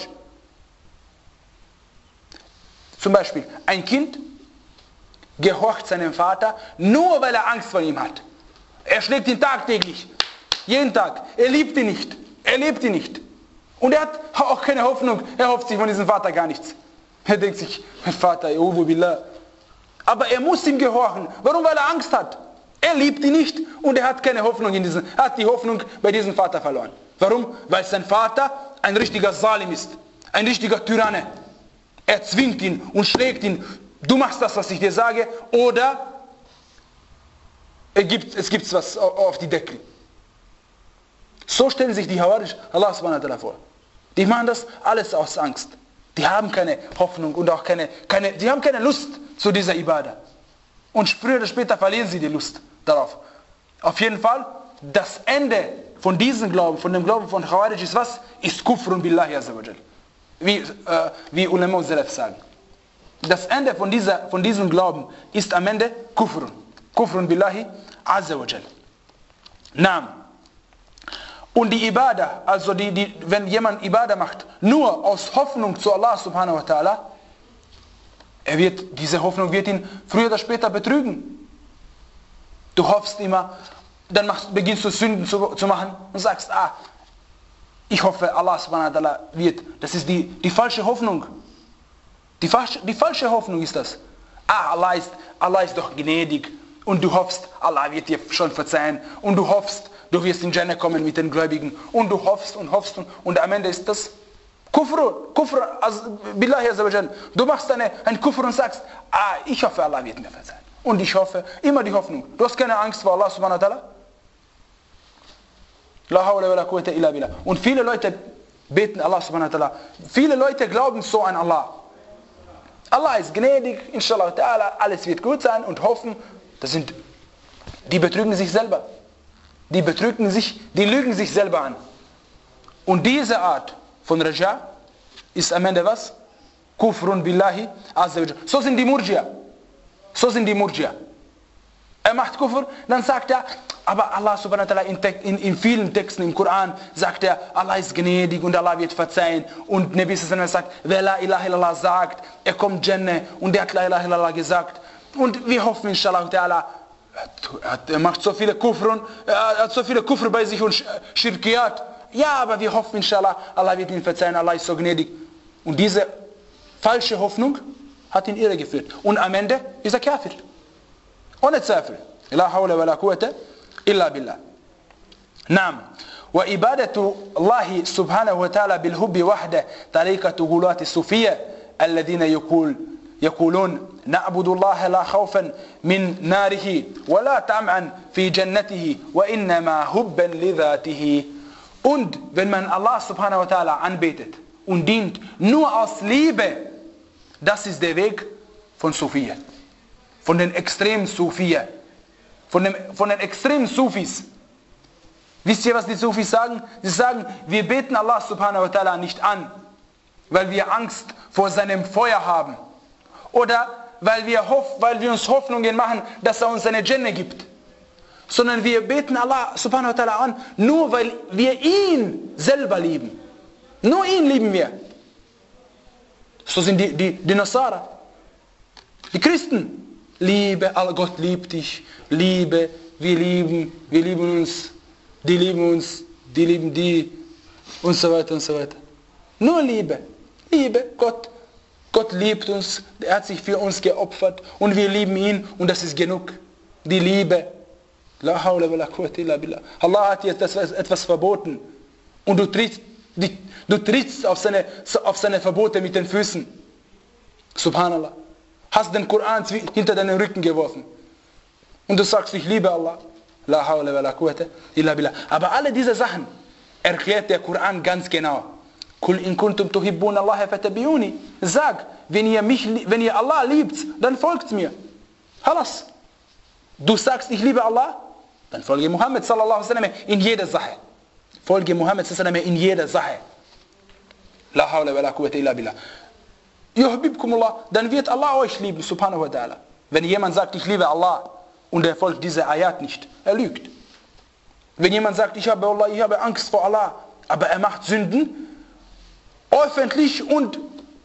Zum Beispiel, ein Kind gehorcht seinem Vater, nur weil er Angst vor ihm hat. Er schlägt ihn tagtäglich, jeden Tag. Er liebt ihn nicht, er lebt ihn nicht. Und er hat auch keine Hoffnung, er hofft sich von diesem Vater gar nichts. Er denkt sich, mein Vater, billah. Aber er muss ihm gehorchen. Warum? Weil er Angst hat. Er liebt ihn nicht und er hat keine Hoffnung in diesen, er hat die Hoffnung bei diesem Vater verloren. Warum? Weil sein Vater ein richtiger Salim ist, ein richtiger Tyranne. Er zwingt ihn und schlägt ihn. Du machst das, was ich dir sage, oder er gibt, es gibt was auf die Deckel. So stellen sich die Khawarij Allah subhanahu wa ta'ala vor. Die machen das alles aus Angst. Die haben keine Hoffnung und auch keine, keine, die haben keine Lust zu dieser Ibadah. Und früher oder später verlieren sie die Lust darauf. Auf jeden Fall, das Ende von diesem Glauben, von dem Glauben von Khawarij ist was? Ist Kufrun billahi azza wa jal. Wie, äh, wie Ulama Salaf sagen. Das Ende von, dieser, von diesem Glauben ist am Ende Kufrun. Kufrun billahi azza wa jal. Naam. Und die Ibadah, also die, die, wenn jemand Ibadah macht, nur aus Hoffnung zu Allah subhanahu wa ta'ala, er wird, diese Hoffnung wird ihn früher oder später betrügen. Du hoffst immer, dann machst, beginnst du Sünden zu, zu machen und sagst, ah, ich hoffe, Allah subhanahu wa ta'ala wird. Das ist die, die falsche Hoffnung. Die, die falsche Hoffnung ist das. Ah, Allah ist, Allah ist doch gnädig. Und du hoffst, Allah wird dir schon verzeihen. Und du hoffst, du wirst in Jannah kommen mit den Gläubigen. Und du hoffst und hoffst. Und, und am Ende ist das Kufr. Kufr, also, billahi azawajal. Du machst eine, ein Kufr und sagst, ah, ich hoffe, Allah wird mir verzeihen. Und ich hoffe, immer die Hoffnung. Du hast keine Angst vor Allah subhanahu wa ta'ala. La hawla wa la quwwata illa billah. Und viele Leute beten Allah subhanahu wa ta'ala. Viele Leute glauben so an Allah. Allah ist gnädig, inshallah ta'ala, alles wird gut sein und hoffen. Das sind, die betrügen sich selber. Die betrügen sich, die lügen sich selber an. Und diese Art von Raja ist am Ende was? Kufrun billahi azza wa jalla. So sind die Murjia. So sind die Murjia. Er macht Kufr, dann sagt er, aber Allah subhanahu wa ta'ala in, in, in vielen Texten im Koran sagt er, Allah ist gnädig und Allah wird verzeihen. Und Nabi sallallahu alaihi wasallam sagt, wer la ilaha illallah sagt, er kommt Jannah und der hat la ilaha illallah gesagt. Und wir hoffen inshallah ta'ala, er macht so viele Kufr, er hat so viele Kufr bei sich und Schirkiyat. Ja, aber wir hoffen inshallah, Allah wird ihn verzeihen, Allah ist so gnädig. Und diese falsche Hoffnung hat ihn irregeführt. Und am Ende ist er Kafir. Ohne Zweifel. La hawla wa la quwwata illa billah. Naam. Wa ibadatu Allah subhanahu wa ta'ala bil hubbi wahda tariqatu gulat as-sufiyya alladhina yaqul يقولون نعبد الله لا خوفا من ناره ولا طمعا في جنته وإنما حبا لذاته. Und wenn man Allah subhanahu wa ta'ala anbetet und dient nur aus Liebe, das ist der Weg von Sufiyya, von den extremen Sufiyya, von, dem, von den extremen Sufis. Wisst ihr, was die Sufis sagen? Sie sagen, wir beten Allah subhanahu wa ta'ala nicht an, weil wir Angst vor seinem Feuer haben. Oder weil wir, hoff, weil wir uns Hoffnungen machen, dass er uns eine Jannah gibt. Sondern wir beten Allah subhanahu wa ta'ala an, nur weil wir ihn selber lieben. Nur ihn lieben wir. So sind die, die, die Nasara. Die Christen. Liebe, Allah, Gott liebt dich. Liebe, wir lieben, wir lieben uns. Die lieben uns, die lieben die. Und so weiter und so weiter. Nur Liebe. Liebe, Gott. Gott liebt uns. Er hat sich für uns geopfert. Und wir lieben ihn. Und das ist genug. Die Liebe. La hawla wa la quwwata illa billah. Allah hat dir etwas, etwas verboten. Und du trittst, die, du trittst auf, seine, auf seine Verbote mit den Füßen. Subhanallah. Hast den Koran hinter deinen Rücken geworfen. Und du sagst, ich liebe Allah. La hawla wa la quwwata illa billah. Aber alle diese Sachen erklärt der Koran ganz genau. Kul in kuntum tuhibbuna Allah fattabi'uni. Sag, wenn ihr mich, wenn ihr Allah liebt, dann folgt mir. Halas. Du sagst, ich liebe Allah, dann folge Muhammad sallallahu alaihi wasallam in jeder Sache. Folge Muhammad sallallahu alaihi wasallam in jeder Sache. La hawla wa la quwwata illa billah. Yuhibbukumullah, dann wird Allah euch lieben, subhanahu wa ta'ala. Wenn jemand sagt, ich liebe Allah und er folgt dieser Ayat nicht, er lügt. Wenn jemand sagt, ich habe Allah, ich habe Angst vor Allah, aber er macht Sünden, öffentlich und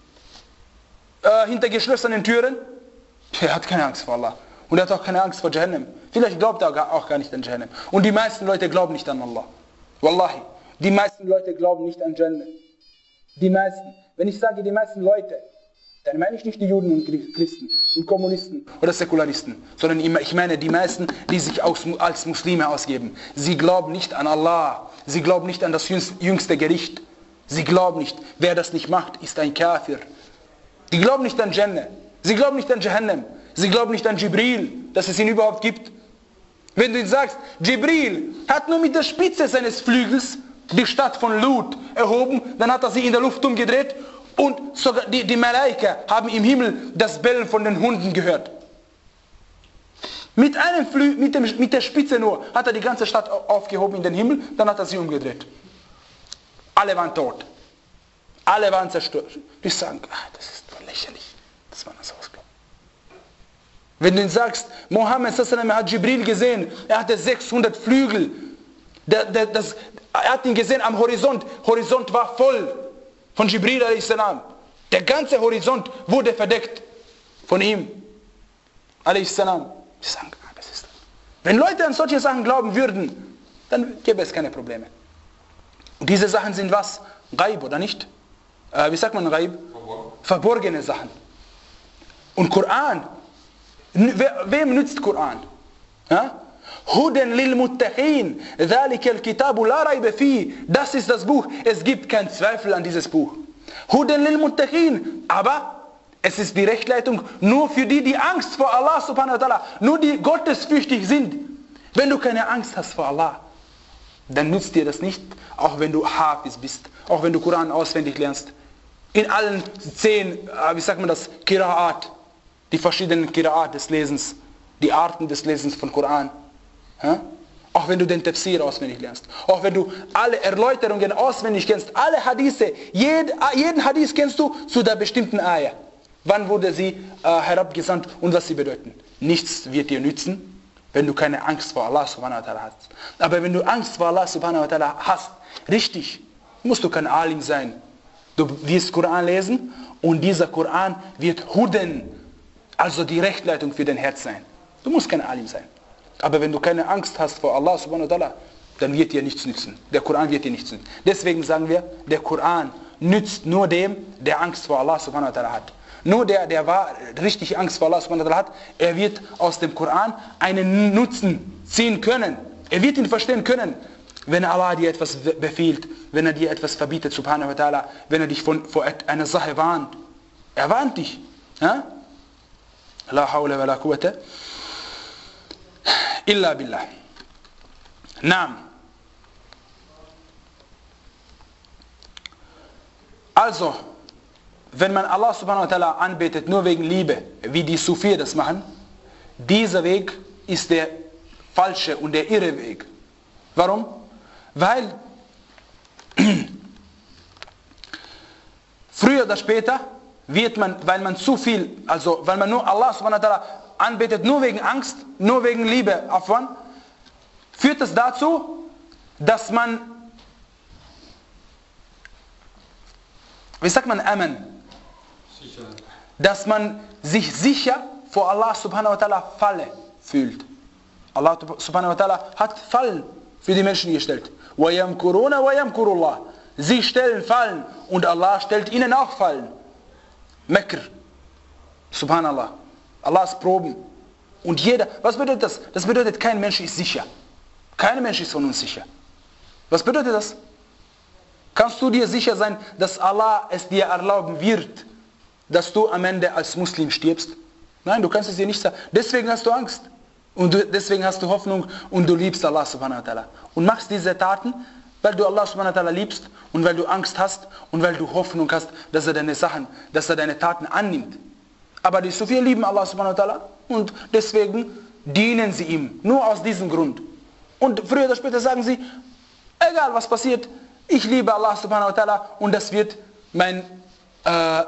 äh, hinter geschlossenen Türen, er hat keine Angst vor Allah. Und er hat auch keine Angst vor Jahannam. Vielleicht glaubt er auch gar nicht an Jahannam. Und die meisten Leute glauben nicht an Allah. Wallahi. Die meisten Leute glauben nicht an Jannah. Die meisten. Wenn ich sage die meisten Leute, dann meine ich nicht die Juden und Christen und Kommunisten oder Säkularisten, sondern ich meine die meisten, die sich als Muslime ausgeben. Sie glauben nicht an Allah. Sie glauben nicht an das jüngste Gericht. Sie glauben nicht. Wer das nicht macht, ist ein Kafir. Die glauben nicht an Jannah. Sie glauben nicht an Jahannam. Sie glauben nicht an Jibril, dass es ihn überhaupt gibt. Wenn du ihn sagst, Jibril hat nur mit der Spitze seines Flügels die Stadt von Lut erhoben, dann hat er sie in der Luft umgedreht und sogar die, die Malaika haben im Himmel das Bellen von den Hunden gehört. Mit einem Flü mit, dem, mit der Spitze nur hat er die ganze Stadt aufgehoben in den Himmel, dann hat er sie umgedreht. Alle waren tot. Alle waren zerstört. Die sagen, ah, das ist doch lächerlich, dass man das ausgibt. Wenn du ihn sagst, Mohammed hat Jibril gesehen, er hatte sechshundert Flügel. Der, der, das, er hat ihn gesehen am Horizont. Horizont war voll von Jibril a.s. Der ganze Horizont wurde verdeckt von ihm a.s. Die sagen, ah, das ist. Wenn Leute an solche Sachen glauben würden, dann gäbe es keine Probleme. Und diese Sachen sind was? Ghaib, oder nicht? Äh, wie sagt man Ghaib? Verborgen. Verborgene Sachen. Und Koran, wem nützt Koran? Ja? Hudan lil Muttaqin, dhalika al-kitabu la rayba fi. Das ist das Buch. Es gibt keinen Zweifel an dieses Buch. Hudan lil Muttaqin, aber es ist die Rechtleitung nur für die, die Angst vor Allah subhanahu wa ta'ala, nur die gottesfürchtig sind. Wenn du keine Angst hast vor Allah, dann nützt dir das nicht, auch wenn du Hafiz bist, auch wenn du Koran auswendig lernst. In allen zehn, wie sagt man das, Qira'at, die verschiedenen Qira'at des Lesens, die Arten des Lesens von Koran. Ja? Auch wenn du den Tafsir auswendig lernst, auch wenn du alle Erläuterungen auswendig kennst, alle Hadithe, jed, jeden Hadith kennst du zu der bestimmten Ayah. Wann wurde sie äh, herabgesandt und was sie bedeuten? Nichts wird dir nützen, wenn du keine Angst vor Allah subhanahu wa ta'ala hast. Aber wenn du Angst vor Allah subhanahu wa ta'ala hast, richtig, musst du kein Alim sein. Du wirst Koran lesen und dieser Koran wird Huden, also die Rechtleitung für dein Herz sein. Du musst kein Alim sein. Aber wenn du keine Angst hast vor Allah subhanahu wa ta'ala, dann wird dir nichts nützen. Der Koran wird dir nichts nützen. Deswegen sagen wir, der Koran nützt nur dem, der Angst vor Allah subhanahu wa ta'ala hat. Nur der, der wahr, richtig Angst vor Allah subhanahu wa ta'ala hat, er wird aus dem Koran einen Nutzen ziehen können. Er wird ihn verstehen können, wenn Allah dir etwas befiehlt, wenn er dir etwas verbietet, subhanahu wa ta'ala, wenn er dich von, vor einer Sache warnt. Er warnt dich. Ja? La hawla wa la quwwata illa billah. Naam. Also, wenn man Allah subhanahu wa ta'ala anbetet, nur wegen Liebe, wie die Sufir das machen, dieser Weg ist der falsche und der irre Weg. Warum? Weil früher oder später wird man, weil man zu viel, also weil man nur Allah subhanahu wa ta'ala anbetet, nur wegen Angst, nur wegen Liebe, Afwan, führt es dazu, dass man, wie sagt man, Amen? dass man sich sicher vor Allah subhanahu wa ta'ala Falle fühlt. Allah subhanahu wa ta'ala hat Fallen für die Menschen gestellt. وَيَمْكُرُونَ وَيَمْكُرُ اللَّهِ. Sie stellen Fallen und Allah stellt ihnen auch Fallen. Makr. Subhanallah. Allahs Proben. Und jeder, was bedeutet das? Das bedeutet, kein Mensch ist sicher. Kein Mensch ist von uns sicher. Was bedeutet das? Kannst du dir sicher sein, dass Allah es dir erlauben wird, dass du am Ende als Muslim stirbst? Nein, du kannst es dir nicht sagen. Deswegen hast du Angst. Und du, deswegen hast du Hoffnung und du liebst Allah subhanahu wa ta'ala. Und machst diese Taten, weil du Allah subhanahu wa ta'ala liebst und weil du Angst hast und weil du Hoffnung hast, dass er deine Sachen, dass er deine Taten annimmt. Aber die Sufis lieben Allah subhanahu wa ta'ala und deswegen dienen sie ihm. Nur aus diesem Grund. Und früher oder später sagen sie, egal was passiert, ich liebe Allah subhanahu wa ta'ala und das wird mein äh,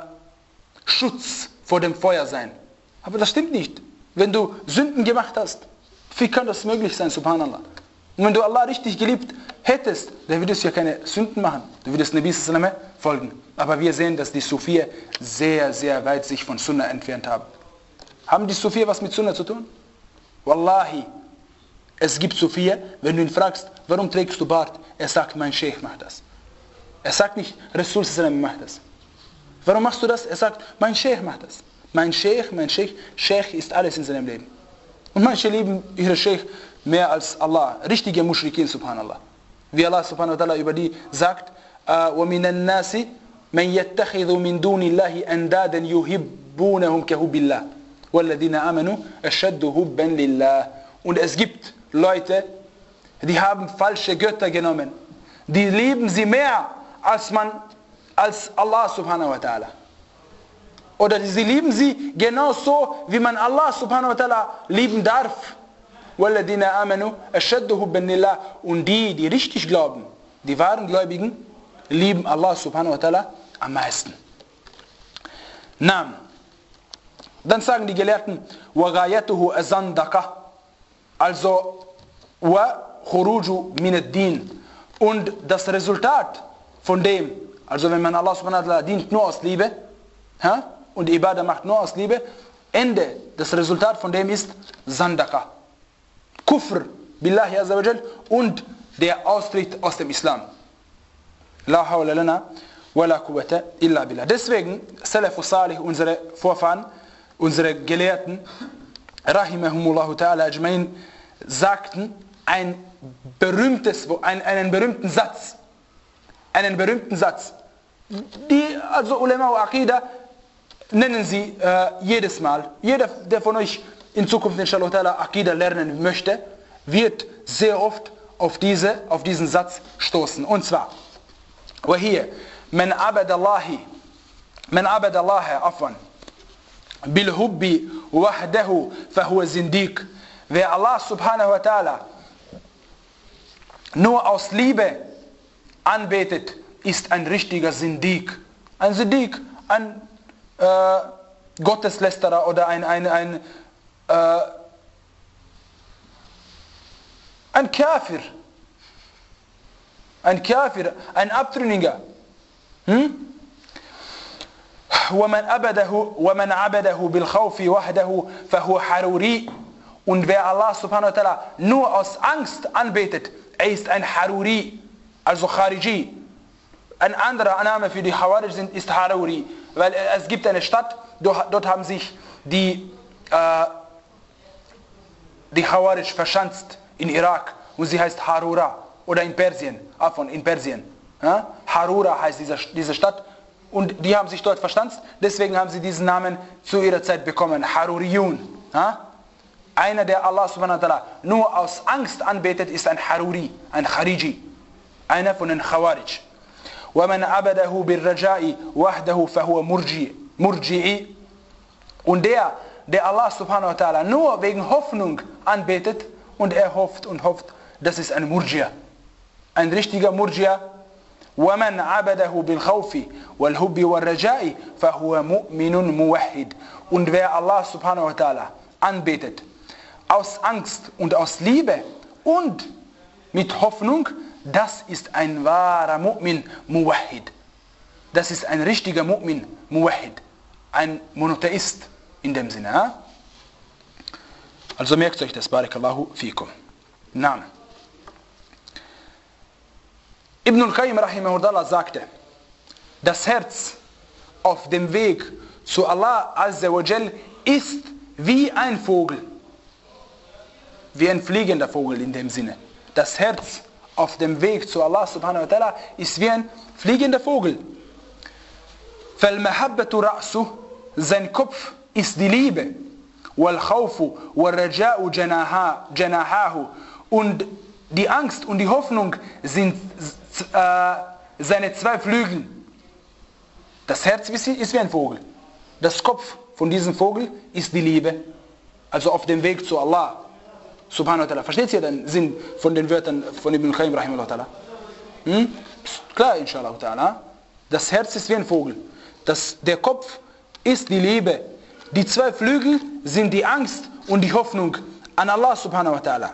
Schutz vor dem Feuer sein. Aber das stimmt nicht. Wenn du Sünden gemacht hast, wie kann das möglich sein, subhanallah? Und wenn du Allah richtig geliebt hättest, dann würdest du ja keine Sünden machen. Du würdest Nabi sallallahu alaihi wasallam folgen. Aber wir sehen, dass die Sufis sehr, sehr weit sich von Sunnah entfernt haben. Haben die Sufis was mit Sunnah zu tun? Wallahi, es gibt Sufis, wenn du ihn fragst, warum trägst du Bart? Er sagt, mein Sheikh macht das. Er sagt nicht, Rasul sallallahu alaihi wasallam macht das. Warum machst du das? Er sagt, mein Sheikh macht das. Mein Sheikh, mein Sheikh, Sheikh ist alles in seinem Leben. Und manche lieben ihre Sheikh mehr als Allah. Richtige Mushrikin, subhanallah. Wie Allah subhanahu wa ta'ala über die sagt, وَمِنَ النَّاسِ مَنْ يَتَّخِذُ مِنْ دُونِ اللَّهِ أَنْدَادًا يُحِبُّونَهُمْ كَحُبِّ اللَّهِ وَالَّذِينَ آمَنُوا أَشَدُّ حُبًّا لِلَّهِ. Und es gibt Leute, die haben falsche Götter genommen. Die lieben sie mehr als man, als Allah subhanahu wa ta'ala. Oder sie lieben sie genauso, wie man Allah subhanahu wa ta'ala lieben darf. وَالَّذِينَ آمَنُوا أَشَدُّ حُبًّا لِلَّهِ. Und die, die richtig glauben, die wahren Gläubigen, lieben Allah subhanahu wa ta'ala am meisten. Naam. Dann sagen die Gelehrten, وَغَايَتُهُ أَزَنْدَقَ. Also, وَخُرُوجُ مِنَ الدِّينِ. Und das Resultat von dem, also wenn man Allah subhanahu wa ta'ala dient nur aus Liebe, ha? Und Ibadah macht nur aus Liebe, Ende, das Resultat von dem ist Zandaqa. Kufr, Billahi azza wa jal, und der Austritt aus dem Islam. La hawla lana wa la quwwata illa billah. Deswegen, Salafus Salih, unsere Vorfahren, unsere Gelehrten, rahimahumullahu ta'ala ajmain, sagten ein berühmtes, ein, einen berühmten Satz. Einen berühmten Satz. Die, also Ulema und Aqidah, nennen sie äh, jedes Mal. Jeder, der von euch in Zukunft inshallah ta'ala Aqidah lernen möchte, wird sehr oft auf, diese, auf diesen Satz stoßen. Und zwar, وَهِيَ مَنْ عَبَدَ اللَّهِ مَنْ عَبَدَ اللَّهَ عَفْوًا بِالْحُبِّ وَحْدَهُ فَهُوَ زِنْدِيق. Wer Allah subhanahu wa ta'ala nur aus Liebe anbetet, ist ein richtiger Sindiq. Ein Sindiq, ein äh, Gotteslästerer oder ein, ein, ein, äh, ein Kafir. Ein Kafir, ein Abtrünniger. Hm? وَمَنْ عَبَدَهُ بِالْخَوْفِ وَحْدَهُ فَهُوَ حَرُورِي. Und wer Allah subhanahu wa ta'ala nur aus Angst anbetet, er ist ein Haruri, also Khariji. Ein anderer Name für die Khawarij sind, ist Haruri. Weil es gibt eine Stadt, dort haben sich die, äh, die Khawarij verschanzt in Irak. Und sie heißt Harura. Oder in Persien. Afon, in Persien. Ja? Harura heißt diese, diese Stadt. Und die haben sich dort verschanzt. Deswegen haben sie diesen Namen zu ihrer Zeit bekommen. Haruriyun. Ja? Einer, der Allah subhanahu wa ta'ala nur aus Angst anbetet, ist ein Haruri, ein Khariji. Einer von den Khawarij. وَمَنْ عَبَدَهُ بِالرَّجَاءِ وَحْدَهُ فَهُوَ مُرْجِعِ. Und der, der Allah subhanahu wa ta'ala nur wegen Hoffnung anbetet und er hofft und hofft, das ist ein Murji'a. Ein richtiger Murji'a. وَمَنْ عَبَدَهُ بِالْخَوْفِ وَالْحُبِّ وَالرَّجَاءِ فَهُوَ مُؤْمِنٌ مُوَحِّدٌ. Und wer Allah subhanahu wa ta'ala anbetet, aus Angst und aus Liebe und mit Hoffnung, das ist ein wahrer Mu'min Muwahhid. Das ist ein richtiger Mu'min Muwahhid. ein Monotheist in dem Sinne. Ja? Also merkt euch das, Barakallahu fikum. Naam. Ibn al-Qayyim rahimahullah sagte, das Herz auf dem Weg zu Allah Azza wa Jal ist wie ein Vogel. Wie ein fliegender Vogel in dem Sinne. Das Herz auf dem Weg zu Allah subhanahu wa ta'ala ist wie ein fliegender Vogel. فَالْمَحَبَّةُ رَأْسُهُ Sein Kopf ist die Liebe. وَالْخَوْفُ وَالرَّجَاءُ جَنَاحَاهُ Und die Angst und die Hoffnung sind äh, seine zwei Flügel. Das Herz ist wie ein Vogel. Das Kopf von diesem Vogel ist die Liebe. Also auf dem Weg zu Allah subhanahu wa ta'ala. Versteht ihr den Sinn von den Wörtern von Ibn al-Qayyim rahimahullah ta'ala? Hm? Klar, inshallah ta'ala. Das Herz ist wie ein Vogel. Das, der Kopf ist die Liebe. Die zwei Flügel sind die Angst und die Hoffnung an Allah subhanahu wa ta'ala.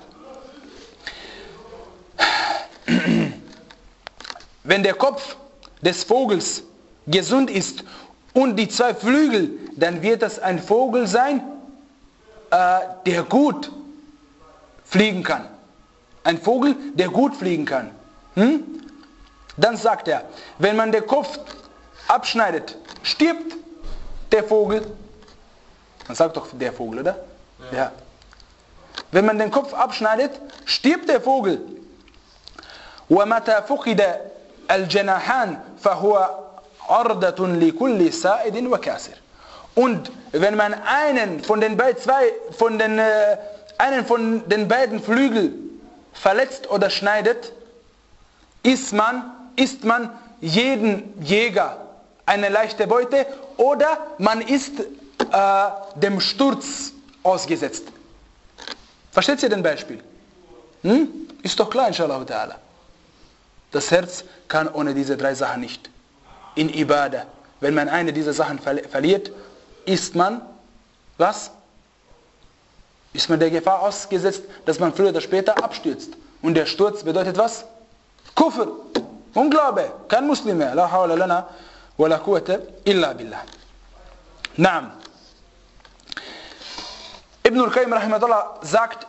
Wenn der Kopf des Vogels gesund ist und die zwei Flügel, dann wird das ein Vogel sein, äh, der gut fliegen kann. Ein Vogel, der gut fliegen kann. Hm? Dann sagt er, wenn man den Kopf abschneidet, stirbt der Vogel. Man sagt doch der Vogel, oder? Ja. Ja. Wenn man den Kopf abschneidet, stirbt der Vogel. وَمَتَى فُقِدَ الْجَنَاحَانِ فَهُوَ عَرْضَةٌ لِكُلِّ سَائِدٍ وَكَاسِرٍ Und wenn man einen von den, beiden, zwei, von den, äh, einen von den beiden Flügeln verletzt oder schneidet, ist man, ist man jeden Jäger eine leichte Beute oder man ist äh, dem Sturz ausgesetzt. Versteht ihr den Beispiel? Hm? Ist doch klar, inshallah ta'ala. Das Herz kann ohne diese drei Sachen nicht. In Ibadah. Wenn man eine dieser Sachen verliert, ist man, was? Ist man der Gefahr ausgesetzt, dass man früher oder später abstürzt. Und der Sturz bedeutet was? Kufr. Unglaube. Kein Muslim mehr. La hawla lana wa la quwwata illa billah. Naam. Ibn al-Qayyim rahimahullah sagt,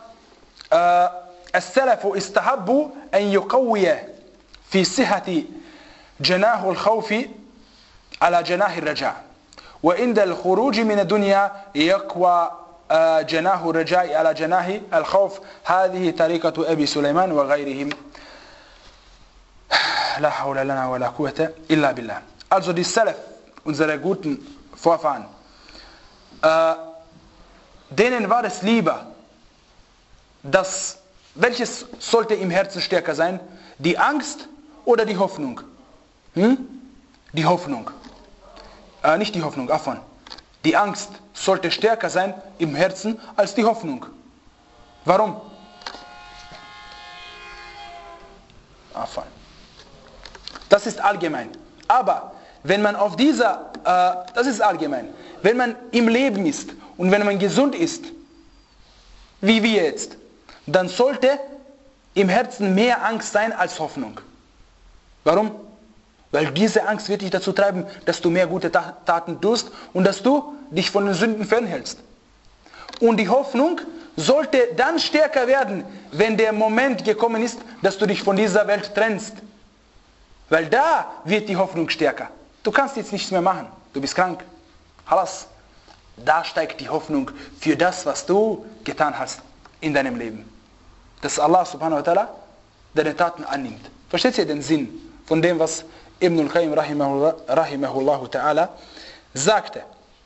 السلف استحبوا أن يقوي في صحة جناح الخوف على جناح الرجاء وعند الخروج من الدنيا يقوى جناح الرجاء على جناح الخوف هذه طريقة أبي سليمان وغيرهم لا حول لنا ولا قوة إلا بالله. Also die Salaf, unsere guten Vorfahren, äh, denen war es lieber, dass, welches sollte im Herzen stärker sein? Die Angst oder die Hoffnung? Hm? Die Hoffnung. Äh, nicht die Hoffnung, Affan. Die Angst sollte stärker sein im Herzen als die Hoffnung. Warum? Affan. Das ist allgemein. Aber wenn man auf dieser, äh, das ist allgemein, wenn man im Leben ist und wenn man gesund ist, wie wir jetzt, dann sollte im Herzen mehr Angst sein als Hoffnung. Warum? Weil diese Angst wird dich dazu treiben, dass du mehr gute Taten tust und dass du dich von den Sünden fernhältst. Und die Hoffnung sollte dann stärker werden, wenn der Moment gekommen ist, dass du dich von dieser Welt trennst. Weil da wird die Hoffnung stärker. Du kannst jetzt nichts mehr machen. Du bist krank. Halas. Da steigt die Hoffnung für das, was du getan hast in deinem Leben. Dass Allah subhanahu wa ta'ala deine Taten annimmt. Versteht ihr den Sinn von dem, was Ibn al-Qayyim rahimahullah, rahimahullah ta'ala sagte?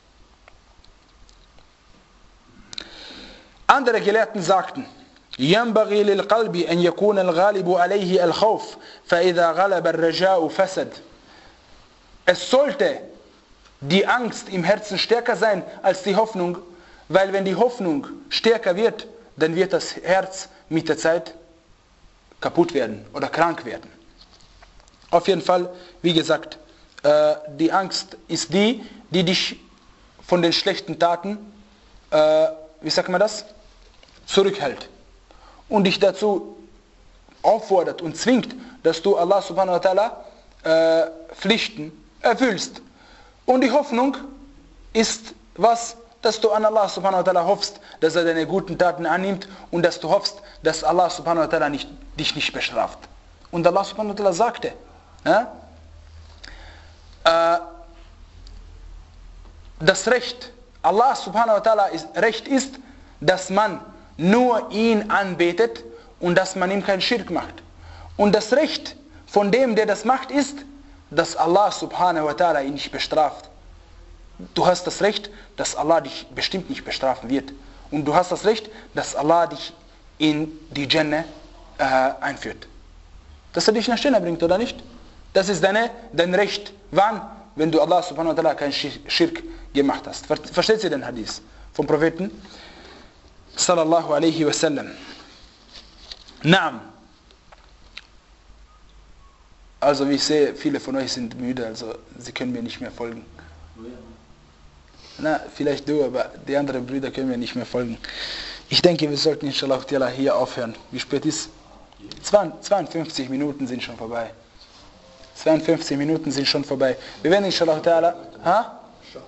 Andere Gelehrten sagten, ينبغي للقلب أن يكون الغالب عليه الخوف فإذا غلب الرجاء فسد. Es sollte die Angst im Herzen stärker sein als die Hoffnung, weil wenn die Hoffnung stärker wird, dann wird das Herz mit der Zeit kaputt werden oder krank werden. Auf jeden Fall, wie gesagt, äh, die Angst ist die, die dich von den schlechten Taten, äh, wie sagt man das, zurückhält und dich dazu auffordert und zwingt, dass du Allah subhanahu wa ta'ala äh, Pflichten erfüllst. Und die Hoffnung ist was? Dass du an Allah subhanahu wa ta'ala hoffst, dass er deine guten Taten annimmt und dass du hoffst, dass Allah subhanahu wa ta'ala nicht, dich nicht bestraft. Und Allah subhanahu wa ta'ala sagte, ja, äh, das Recht, Allah subhanahu wa ta'ala ist, Recht ist, dass man nur ihn anbetet und dass man ihm keinen Schirk macht. Und das Recht von dem, der das macht, ist, dass Allah subhanahu wa ta'ala ihn nicht bestraft. Du hast das Recht, dass Allah dich bestimmt nicht bestrafen wird. Und du hast das Recht, dass Allah dich in die Jannah äh, einführt. Dass er dich nach Jannah bringt, oder nicht? Das ist deine, dein Recht. Wann? Wenn du Allah subhanahu wa ta'ala keinen Schirk gemacht hast. Versteht ihr den Hadith vom Propheten? Sallallahu alaihi wasallam. Naam. Also wie ich sehe, viele von euch sind müde, also sie können mir nicht mehr folgen. Na, vielleicht du, aber die anderen Brüder können mir nicht mehr folgen. Ich denke, wir sollten inshallah hier aufhören. Wie spät ist? zweiundfünfzig Minuten sind schon vorbei. zweiundfünfzig Minuten sind schon vorbei. Wir werden inshallah ta'ala... Ha?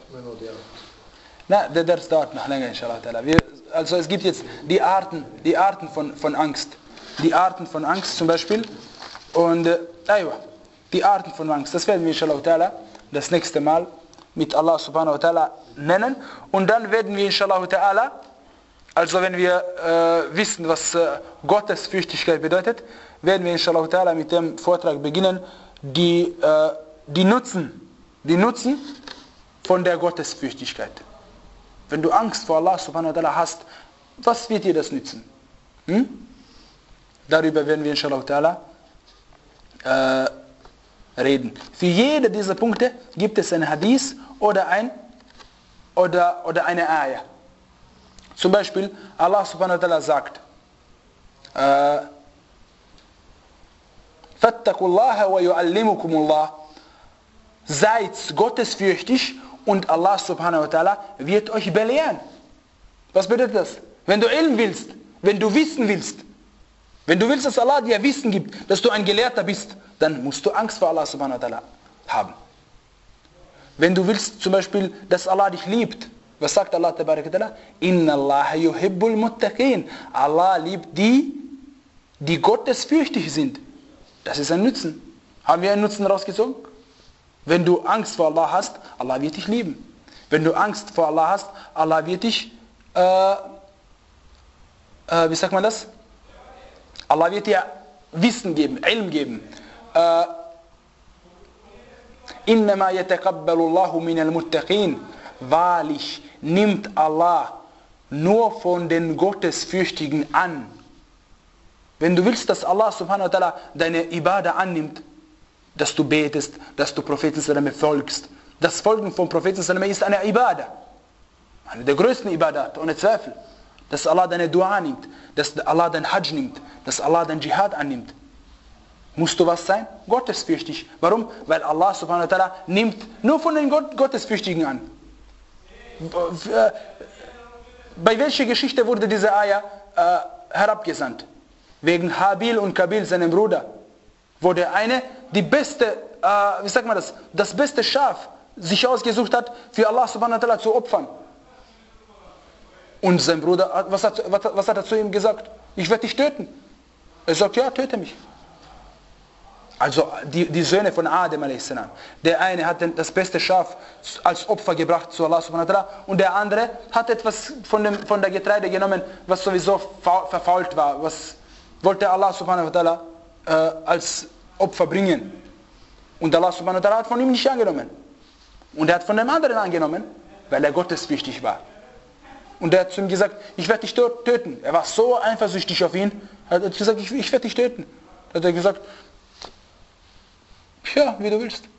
Na, der Ders dauert noch länger inshallah ta'ala. Also es gibt jetzt die Arten, die Arten von, von Angst. Die Arten von Angst zum Beispiel. Und, äh, die Arten von Angst. Das werden wir inshallah ta'ala das nächste Mal mit Allah subhanahu wa ta'ala nennen. Und dann werden wir inshallah ta'ala, also wenn wir äh, wissen, was äh, Gottesfürchtigkeit bedeutet, werden wir inshallah ta'ala mit dem Vortrag beginnen, die, äh, die Nutzen, die Nutzen von der Gottesfürchtigkeit. Wenn du Angst vor Allah subhanahu wa ta'ala hast, was wird dir das nützen? Hm? Darüber werden wir inshallah ta'ala äh, reden. Für jede dieser Punkte gibt es ein Hadith oder, ein, oder, oder eine Ayah. Zum Beispiel, Allah subhanahu wa ta'ala sagt, äh, Fattakullaha wa yu'allimukumullah. Seid gottesfürchtig und Allah subhanahu wa ta'ala wird euch belehren. Was bedeutet das? Wenn du Ilm willst, wenn du Wissen willst, wenn du willst, dass Allah dir Wissen gibt, dass du ein Gelehrter bist, dann musst du Angst vor Allah subhanahu wa ta'ala haben. Wenn du willst zum Beispiel, dass Allah dich liebt, was sagt Allah tabaraka ta'ala? Inna Allah yuhibbul muttaqin. Allah liebt die, die gottesfürchtig sind. Das ist ein Nutzen. Haben wir einen Nutzen rausgezogen? Wenn du Angst vor Allah hast, Allah wird dich lieben. Wenn du Angst vor Allah hast, Allah wird dich, äh, äh, wie sagt man das? Allah wird dir Wissen geben, Ilm geben. Äh, Innama yataqabbalu Allahu minal muttaqin. Wahrlich nimmt Allah nur von den Gottesfürchtigen an. Wenn du willst, dass Allah subhanahu wa ta'ala deine Ibadah annimmt, dass du betest, dass du Propheten sallam folgst. Das Folgen von Propheten sallam ist eine Ibadah. Eine der größten Ibadat, ohne Zweifel. Dass Allah deine Dua nimmt, dass Allah dein Hajj nimmt, dass Allah dein Dschihad annimmt. Musst du was sein? Gottesfürchtig. Warum? Weil Allah subhanahu wa ta'ala nimmt nur von den Gott, Gottesfürchtigen an. Bei welcher Geschichte wurde diese Ayah äh, herabgesandt? Wegen Habil und Kabil, seinem Bruder. Wo der eine die beste, äh, wie sagt man das, das beste Schaf sich ausgesucht hat, für Allah subhanahu wa ta'ala zu opfern. Und sein Bruder, was hat, was, was hat er zu ihm gesagt? Ich werde dich töten. Er sagt, ja, töte mich. Also die, die Söhne von Adam a s. Der eine hat das beste Schaf als Opfer gebracht zu Allah subhanahu wa ta'ala und der andere hat etwas von, dem, von der Getreide genommen, was sowieso verfault war. Was wollte Allah subhanahu wa ta'ala äh, als Opfer bringen. Und Allah subhanahu wa ta'ala hat von ihm nicht angenommen. Und er hat von dem anderen angenommen, weil er gottesfürchtig war. Und er hat zu ihm gesagt, ich werde dich töten. Er war so eifersüchtig auf ihn, er hat gesagt, ich, ich werde dich töten. Da hat er gesagt, ja, wie du willst.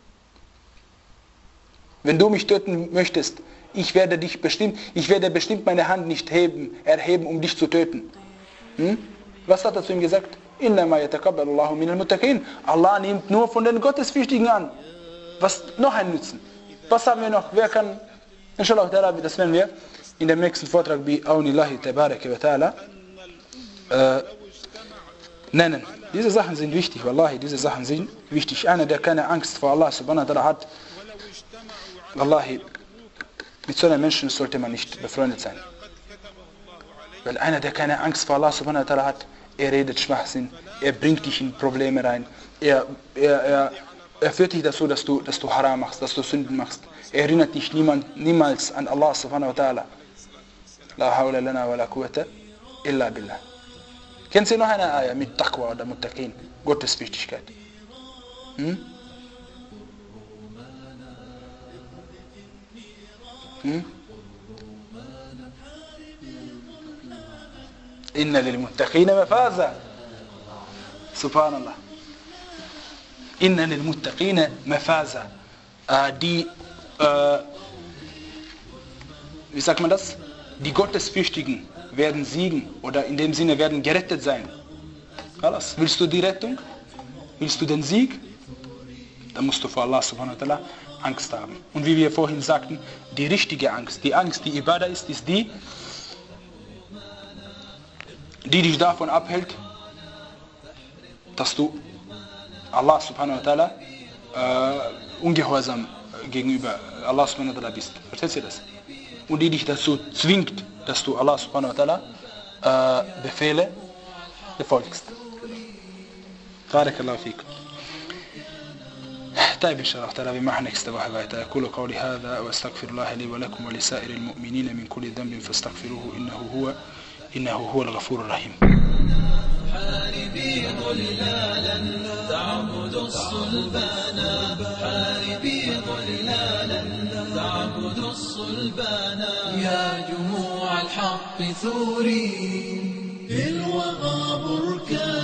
Wenn du mich töten möchtest, ich werde dich bestimmt, ich werde bestimmt meine Hand nicht heben, erheben, um dich zu töten. Hm? Was hat er zu ihm gesagt? Innama yataqabbalu Allahu minal muttaqin. Allah nimmt nur von den Gottesfürchtigen an. Was noch ein Nutzen? Was haben wir noch? Wer kann, inshallah, das werden wir in dem nächsten Vortrag bi Aunillahi tabaraka wa ta'ala äh, nennen. Diese Sachen sind wichtig, wallahi, diese Sachen sind wichtig. Einer, der keine Angst vor Allah subhanahu wa ta'ala hat, wallahi, Mit so einem Menschen sollte man nicht befreundet sein. Weil einer, der keine Angst vor Allah subhanahu wa ta'ala hat, er redet Schwachsinn, er bringt dich in Probleme rein, er, er, er, er führt dich dazu, dass du, dass du Haram machst, dass du Sünden machst. Er erinnert dich niemand, niemals an Allah subhanahu wa ta'ala. La hawla lana wa la quwwata illa billah. Kennst du noch eine Ayah mit Taqwa oder Muttaqin? Gottesfürchtigkeit. Hm? Hm? Inna lil Muttaqina mafaza. Subhanallah. Inna lil Muttaqina mafaza. Äh, die, äh, wie sagt man das? Die Gottesfürchtigen werden siegen oder in dem Sinne werden gerettet sein. Alles. Willst du die Rettung? Willst du den Sieg? Dann musst du vor Allah subhanahu wa ta'ala Angst haben. Und wie wir vorhin sagten, die richtige Angst, die Angst, die Ibadah ist, ist die, die dich davon abhält, dass du Allah subhanahu wa ta'ala äh, ungehorsam gegenüber Allah subhanahu wa ta'ala bist. Verstehst du das? Und die dich dazu zwingt, dass du Allah subhanahu wa ta'ala äh, Befehle befolgst. Barakallahu fikum. طيب إن شاء الله تعالى بما حنكست وحبايت أقول قولي هذا وأستغفر الله لي ولكم ولسائر المؤمنين من كل ذنب فاستغفروه إنه هو إنه هو الغفور الرحيم. حاربي ظلالا تعبد الصلبان حاربي ظلالا تعبد الصلبان يا جموع الحق ثوري في الوغى بركان